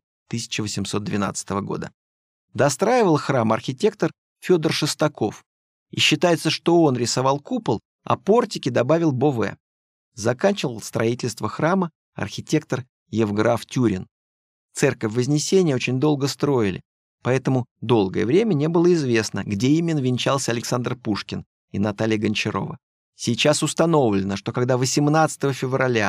1812 года. Достраивал храм архитектор Федор Шестаков. И считается, что он рисовал купол, а портики добавил Бове. Заканчивал строительство храма архитектор Евграф Тюрин. Церковь Вознесения очень долго строили, поэтому долгое время не было известно, где именно венчался Александр Пушкин и Наталья Гончарова. Сейчас установлено, что когда 18 февраля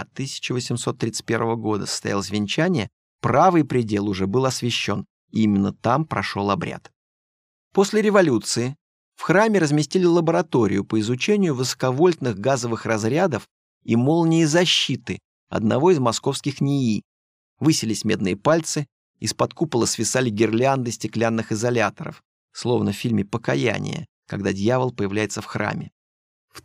1831 года состоялось венчание, правый предел уже был освящен, и именно там прошел обряд. После революции в храме разместили лабораторию по изучению высоковольтных газовых разрядов и молнии защиты одного из московских НИИ. Высились медные пальцы, из-под купола свисали гирлянды стеклянных изоляторов, словно в фильме «Покаяние», когда дьявол появляется в храме. В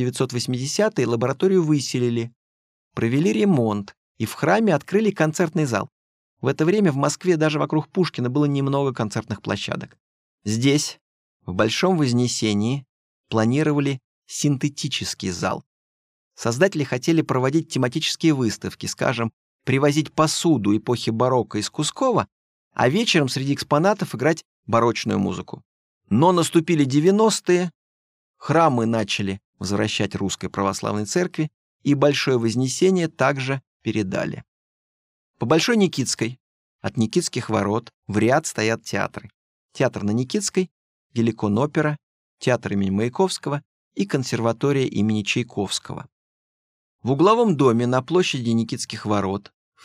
1980-е лабораторию выселили, провели ремонт, и в храме открыли концертный зал. В это время в Москве даже вокруг Пушкина было немного концертных площадок. Здесь, в Большом Вознесении, планировали синтетический зал. Создатели хотели проводить тематические выставки, скажем, привозить посуду эпохи барокко из Кускова, а вечером среди экспонатов играть барочную музыку. Но наступили 90-е, храмы начали возвращать Русской Православной Церкви, и Большое Вознесение также передали. По Большой Никитской, от Никитских ворот, в ряд стоят театры. Театр на Никитской, Геликон-опера, театр имени Маяковского и консерватория имени Чайковского. В угловом доме на площади Никитских ворот в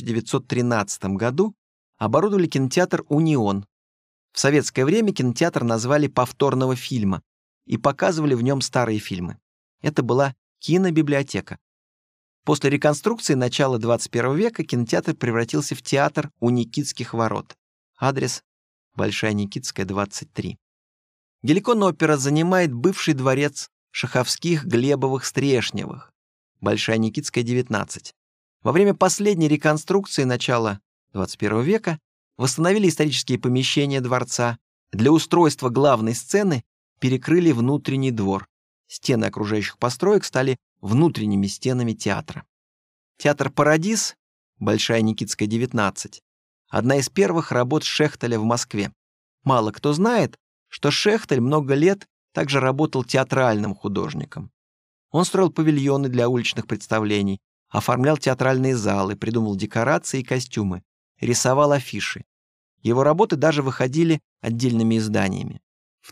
1913 году оборудовали кинотеатр «Унион». В советское время кинотеатр назвали «повторного фильма» и показывали в нем старые фильмы. Это была кинобиблиотека. После реконструкции начала 21 века кинотеатр превратился в театр у Никитских ворот. Адрес Большая Никитская, 23. Геликон-опера занимает бывший дворец Шаховских, Глебовых, Стрешневых. Большая Никитская, 19. Во время последней реконструкции начала 21 века восстановили исторические помещения дворца. Для устройства главной сцены перекрыли внутренний двор. Стены окружающих построек стали внутренними стенами театра. Театр «Парадис», Большая Никитская, 19, одна из первых работ Шехтеля в Москве. Мало кто знает, что Шехтель много лет также работал театральным художником. Он строил павильоны для уличных представлений, оформлял театральные залы, придумал декорации и костюмы, рисовал афиши. Его работы даже выходили отдельными изданиями. В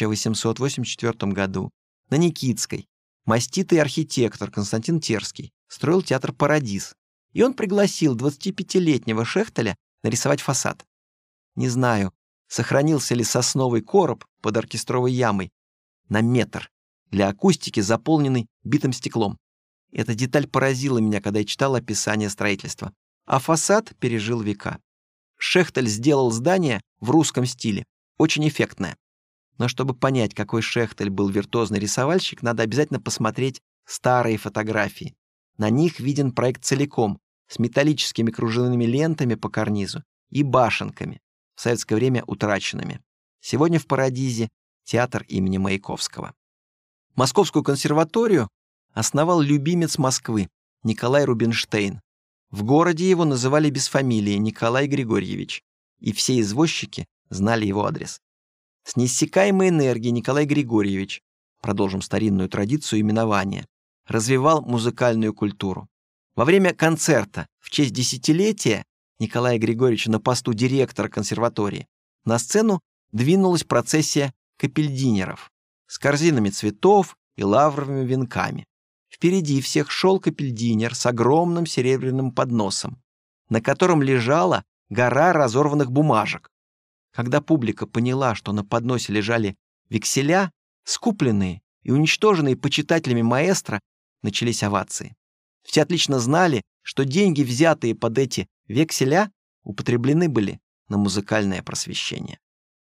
1884 году на Никитской маститый архитектор Константин Терский строил театр «Парадис», и он пригласил 25-летнего Шехтеля нарисовать фасад. Не знаю, сохранился ли сосновый короб под оркестровой ямой на метр, для акустики, заполненный битым стеклом. Эта деталь поразила меня, когда я читал описание строительства. А фасад пережил века. Шехтель сделал здание в русском стиле, очень эффектное. Но чтобы понять, какой Шехтель был виртуозный рисовальщик, надо обязательно посмотреть старые фотографии. На них виден проект целиком, с металлическими кружевными лентами по карнизу и башенками, в советское время утраченными. Сегодня в Парадизе театр имени Маяковского. Московскую консерваторию основал любимец Москвы Николай Рубинштейн. В городе его называли без фамилии Николай Григорьевич, и все извозчики знали его адрес. С неиссякаемой энергией Николай Григорьевич, продолжим старинную традицию именования, развивал музыкальную культуру. Во время концерта в честь десятилетия Николая Григорьевича на посту директора консерватории на сцену двинулась процессия капельдинеров с корзинами цветов и лавровыми венками. Впереди всех шел капельдинер с огромным серебряным подносом, на котором лежала гора разорванных бумажек. Когда публика поняла, что на подносе лежали векселя, скупленные и уничтоженные почитателями маэстро, начались овации. Все отлично знали, что деньги, взятые под эти векселя, употреблены были на музыкальное просвещение.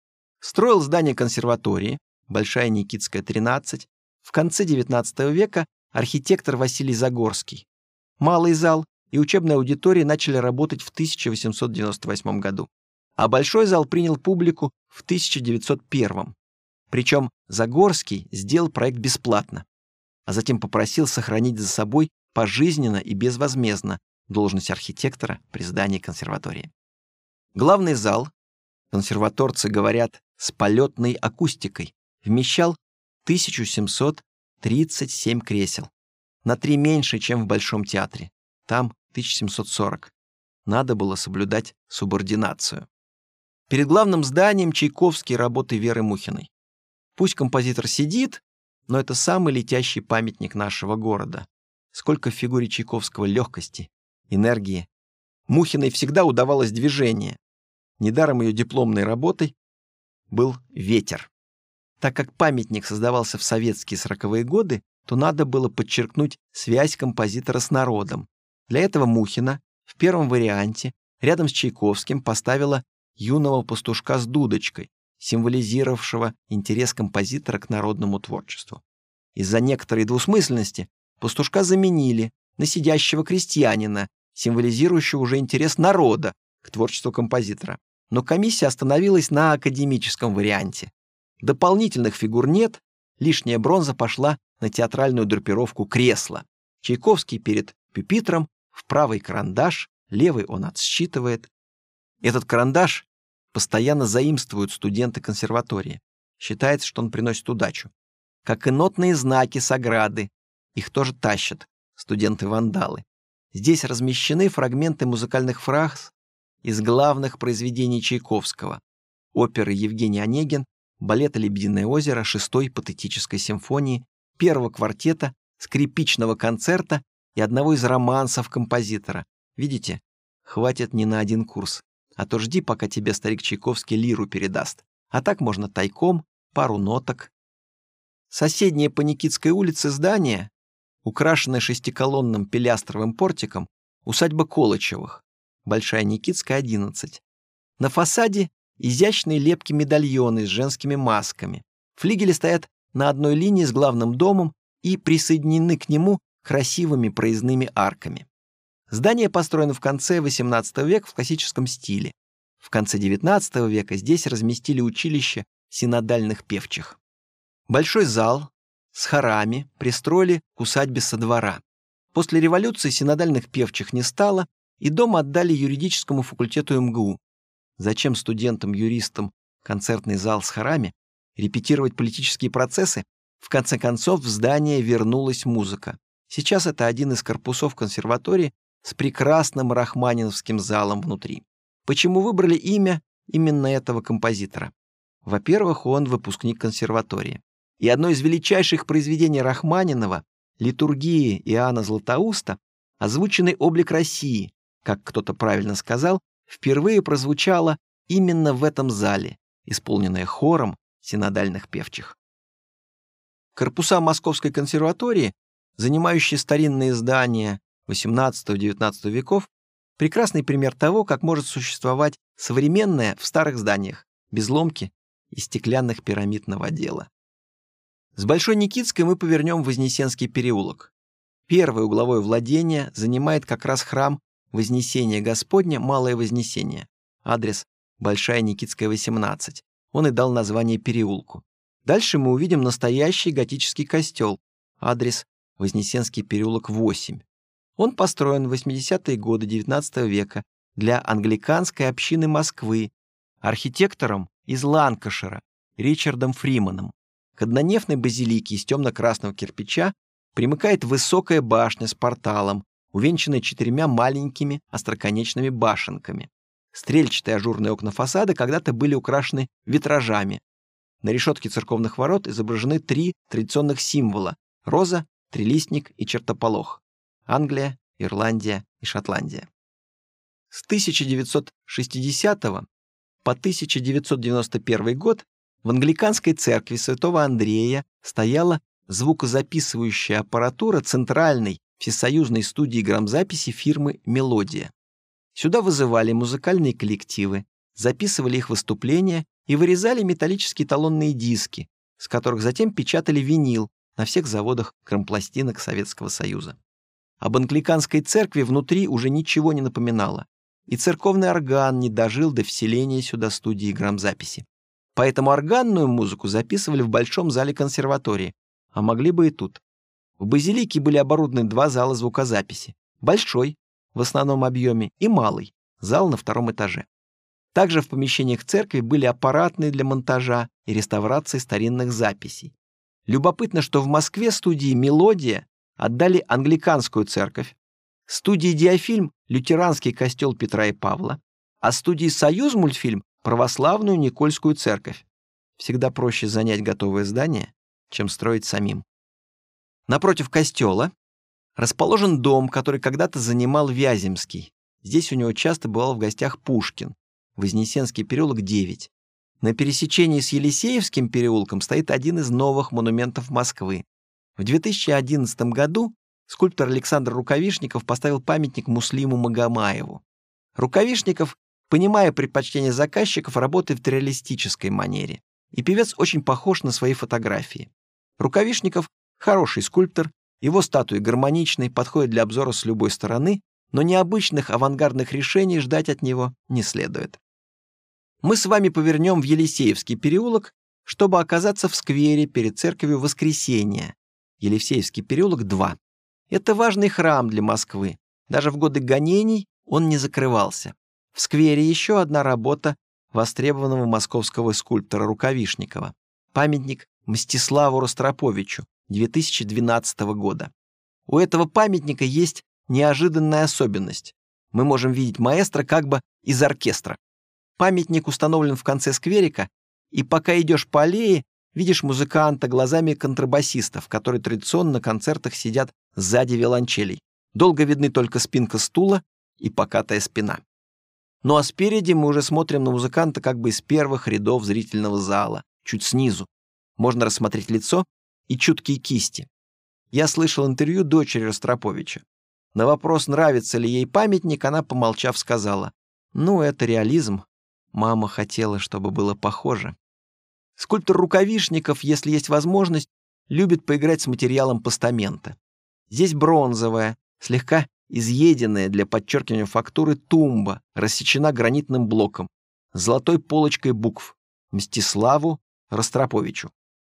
Строил здание консерватории, Большая Никитская, 13, в конце XIX века архитектор Василий Загорский. Малый зал и учебная аудитория начали работать в 1898 году, а Большой зал принял публику в 1901. Причем Загорский сделал проект бесплатно, а затем попросил сохранить за собой пожизненно и безвозмездно должность архитектора при здании консерватории. Главный зал, консерваторцы говорят, с полетной акустикой, вмещал 1737 кресел, на 3 меньше, чем в Большом театре. Там 1740. Надо было соблюдать субординацию. Перед главным зданием Чайковский работы Веры Мухиной. Пусть композитор сидит, но это самый летящий памятник нашего города. Сколько в фигуре Чайковского легкости, энергии. Мухиной всегда удавалось движение. Недаром ее дипломной работой был «Ветер». Так как памятник создавался в советские 40-е годы, то надо было подчеркнуть связь композитора с народом. Для этого Мухина в первом варианте рядом с Чайковским поставила юного пастушка с дудочкой, символизировавшего интерес композитора к народному творчеству. Из-за некоторой двусмысленности пастушка заменили на сидящего крестьянина, символизирующего уже интерес народа к творчеству композитора. Но комиссия остановилась на академическом варианте. Дополнительных фигур нет, лишняя бронза пошла на театральную драпировку кресла. Чайковский перед пюпитром, в правый карандаш, левый он отсчитывает. Этот карандаш постоянно заимствуют студенты консерватории. Считается, что он приносит удачу. Как и нотные знаки с ограды. Их тоже тащат студенты-вандалы. Здесь размещены фрагменты музыкальных фраз из главных произведений Чайковского: оперы «Евгений Онегин», балета «Лебединое озеро», 6-й патетической симфонии, 1-го квартета, скрипичного концерта и одного из романсов композитора. Видите, хватит не на один курс. А то жди, пока тебе старик Чайковский лиру передаст. А так можно тайком, пару ноток. Соседнее по Никитской улице здание, украшенное шестиколонным пилястровым портиком, усадьба Колычевых, Большая Никитская, 11. На фасаде изящные лепки-медальоны с женскими масками. Флигели стоят на одной линии с главным домом и присоединены к нему красивыми проездными арками. Здание построено в конце XVIII века в классическом стиле. В конце XIX века здесь разместили училище синодальных певчих. Большой зал с хорами пристроили к усадьбе со двора. После революции синодальных певчих не стало, и дом отдали юридическому факультету МГУ. Зачем студентам-юристам концертный зал с хорами? Репетировать политические процессы? В конце концов, в здание вернулась музыка. Сейчас это один из корпусов консерватории с прекрасным рахманиновским залом внутри. Почему выбрали имя именно этого композитора? Во-первых, он выпускник консерватории. И одно из величайших произведений Рахманинова, литургии Иоанна Златоуста, озвученный облик России, как кто-то правильно сказал, впервые прозвучало именно в этом зале, исполненное хором синодальных певчих. Корпуса Московской консерватории, занимающие старинные здания XVIII-XIX веков, прекрасный пример того, как может существовать современное в старых зданиях, без ломки и стеклянных пирамид новодела. С Большой Никитской мы повернем в Вознесенский переулок. Первое угловое владение занимает как раз храм Вознесения Господня, Малое Вознесение. Адрес Большая Никитская, 18. Он и дал название переулку. Дальше мы увидим настоящий готический костел. Адрес Вознесенский переулок, 8. Он построен в 80-е годы XIX века для англиканской общины Москвы архитектором из Ланкашира Ричардом Фриманом. К однонефной базилике из темно-красного кирпича примыкает высокая башня с порталом, увенчанная 4 маленькими остроконечными башенками. Стрельчатые ажурные окна фасада когда-то были украшены витражами. На решетке церковных ворот изображены 3 традиционных символа — роза, трилистник и чертополох. Англия, Ирландия и Шотландия. С 1960 по 1991 год в англиканской церкви святого Андрея стояла звукозаписывающая аппаратура центральной всесоюзной студии грамзаписи фирмы «Мелодия». Сюда вызывали музыкальные коллективы, записывали их выступления и вырезали металлические талонные диски, с которых затем печатали винил на всех заводах кромпластинок Советского Союза. Об англиканской церкви внутри уже ничего не напоминало, и церковный орган не дожил до вселения сюда студии грамзаписи. Поэтому органную музыку записывали в большом зале консерватории, а могли бы и тут. В базилике были оборудованы 2 зала звукозаписи. Большой, в основном объеме, и малый, зал на 2-м этаже. Также в помещениях церкви были аппаратные для монтажа и реставрации старинных записей. Любопытно, что в Москве студии «Мелодия» отдали англиканскую церковь, студии «Диафильм» — лютеранский костел Петра и Павла, а студии «Союз мультфильм» — православную Никольскую церковь. Всегда проще занять готовое здание, чем строить самим. Напротив костела расположен дом, который когда-то занимал Вяземский. Здесь у него часто бывал в гостях Пушкин. Вознесенский переулок, 9. На пересечении с Елисеевским переулком стоит один из новых монументов Москвы. В 2011 году скульптор Александр Рукавишников поставил памятник Муслиму Магомаеву. Рукавишников, понимая предпочтения заказчиков, работает в реалистической манере. И певец очень похож на свои фотографии. Рукавишников — хороший скульптор, его статуи гармоничные, подходят для обзора с любой стороны, но необычных авангардных решений ждать от него не следует. Мы с вами повернем в Елисеевский переулок, чтобы оказаться в сквере перед церковью Воскресения. Елисеевский переулок, 2. Это важный храм для Москвы. Даже в годы гонений он не закрывался. В сквере еще одна работа востребованного московского скульптора Рукавишникова. Памятник Мстиславу Ростроповичу 2012 года. У этого памятника есть неожиданная особенность. Мы можем видеть маэстро как бы из оркестра. Памятник установлен в конце скверика, и пока идешь по аллее, видишь музыканта глазами контрабасистов, которые традиционно на концертах сидят сзади виолончелей. Долго видны только спинка стула и покатая спина. Ну а спереди мы уже смотрим на музыканта как бы из первых рядов зрительного зала, чуть снизу. Можно рассмотреть лицо и чуткие кисти. Я слышал интервью дочери Ростроповича. На вопрос, нравится ли ей памятник, она, помолчав, сказала: «Ну, это реализм. Мама хотела, чтобы было похоже». Скульптор Рукавишников, если есть возможность, любит поиграть с материалом постамента. Здесь бронзовая, слегка изъеденная для подчеркивания фактуры тумба, рассечена гранитным блоком, с золотой полочкой букв Мстиславу Ростроповичу.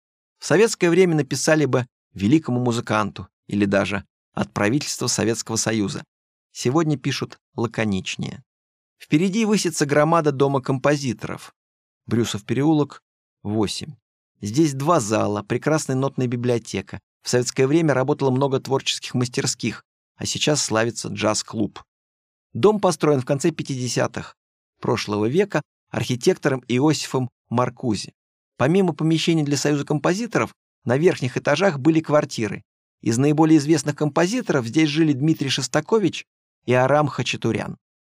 В советское время написали бы великому музыканту или даже от правительства Советского Союза. Сегодня пишут лаконичнее. Впереди высится громада дома композиторов. Брюсов переулок, 8. Здесь 2 зала, прекрасная нотная библиотека. В советское время работало много творческих мастерских, а сейчас славится джаз-клуб. Дом построен в конце 50-х прошлого века архитектором Иосифом Маркузи. Помимо помещений для Союза композиторов, на верхних этажах были квартиры. Из наиболее известных композиторов здесь жили Дмитрий Шостакович и Арам Хачатурян.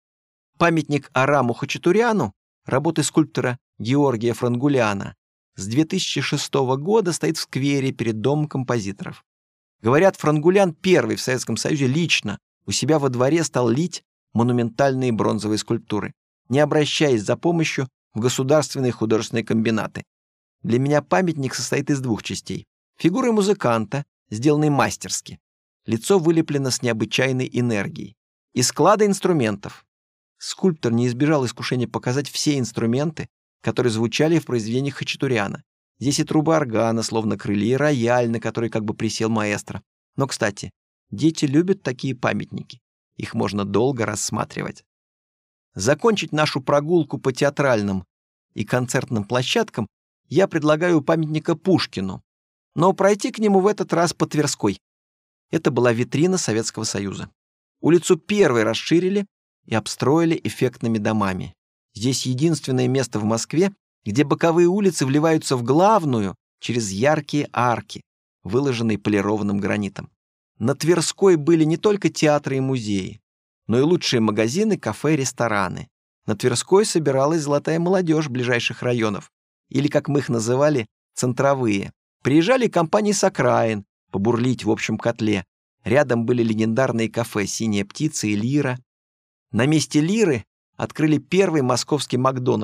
Памятник Араму Хачатуряну, работы скульптора Георгия Франгуляна, с 2006 года стоит в сквере перед домом композиторов. Говорят, Франгулян первый в Советском Союзе лично у себя во дворе стал лить монументальные бронзовые скульптуры, не обращаясь за помощью в государственные художественные комбинаты. Для меня памятник состоит из 2 частей. Фигуры музыканта, сделанные мастерски. Лицо вылеплено с необычайной энергией. И склада инструментов. Скульптор не избежал искушения показать все инструменты, которые звучали в произведениях Хачатуряна. Здесь и труба органа, словно крылья, и рояль, на который как бы присел маэстро. Но, кстати, дети любят такие памятники. Их можно долго рассматривать. Закончить нашу прогулку по театральным и концертным площадкам я предлагаю у памятника Пушкину, но пройти к нему в этот раз по Тверской. Это была витрина Советского Союза. Улицу первой расширили и обстроили эффектными домами. Здесь единственное место в Москве, где боковые улицы вливаются в главную через яркие арки, выложенные полированным гранитом. На Тверской были не только театры и музеи, но и лучшие магазины, кафе, рестораны. На Тверской собиралась золотая молодежь ближайших районов, или, как мы их называли, центровые. Приезжали компании с окраин побурлить в общем котле. Рядом были легендарные кафе «Синяя птица» и «Лира». На месте «Лиры» открыли первый московский Макдональдс,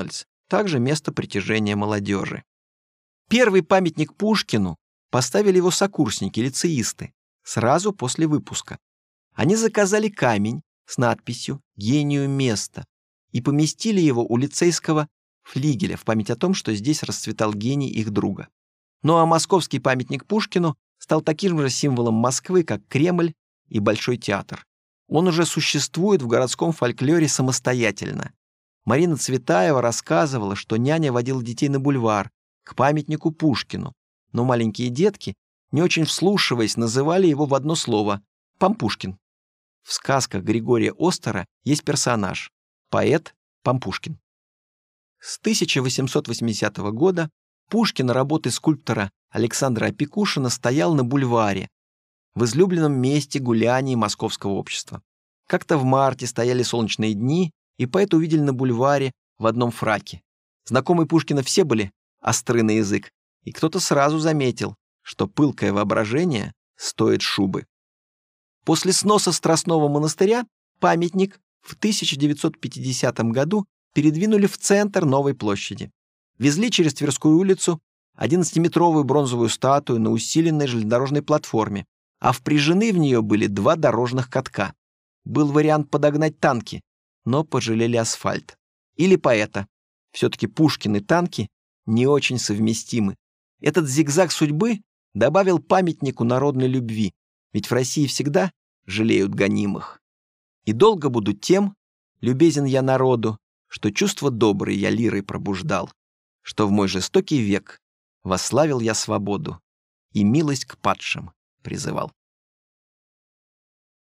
также место притяжения молодежи. Первый памятник Пушкину поставили его сокурсники, лицеисты, сразу после выпуска. Они заказали камень с надписью «Гению места» и поместили его у лицейского флигеля в память о том, что здесь расцветал гений их друга. Ну а московский памятник Пушкину стал таким же символом Москвы, как Кремль и Большой театр. Он уже существует в городском фольклоре самостоятельно. Марина Цветаева рассказывала, что няня водила детей на бульвар, к памятнику Пушкину, но маленькие детки, не очень вслушиваясь, называли его в одно слово – Пампушкин. В сказках Григория Остера есть персонаж – поэт Пампушкин. С 1880 года Пушкин работой скульптора Александра Опекушина стоял на бульваре, в излюбленном месте гуляний московского общества. Как-то в марте стояли солнечные дни, и поэта увидели на бульваре в одном фраке. Знакомые Пушкина все были остры на язык, и кто-то сразу заметил, что пылкое воображение стоит шубы. После сноса Страстного монастыря памятник в 1950 году передвинули в центр Новой площади. Везли через Тверскую улицу 11-метровую бронзовую статую на усиленной железнодорожной платформе, а впряжены в нее были 2 дорожных катка. Был вариант подогнать танки, но пожалели асфальт. Или поэта. Все-таки Пушкин и танки не очень совместимы. Этот зигзаг судьбы добавил памятнику народной любви, ведь в России всегда жалеют гонимых. И долго буду тем, любезен я народу, что чувства добрые я лирой пробуждал, что в мой жестокий век восславил я свободу и милость к падшим призывал.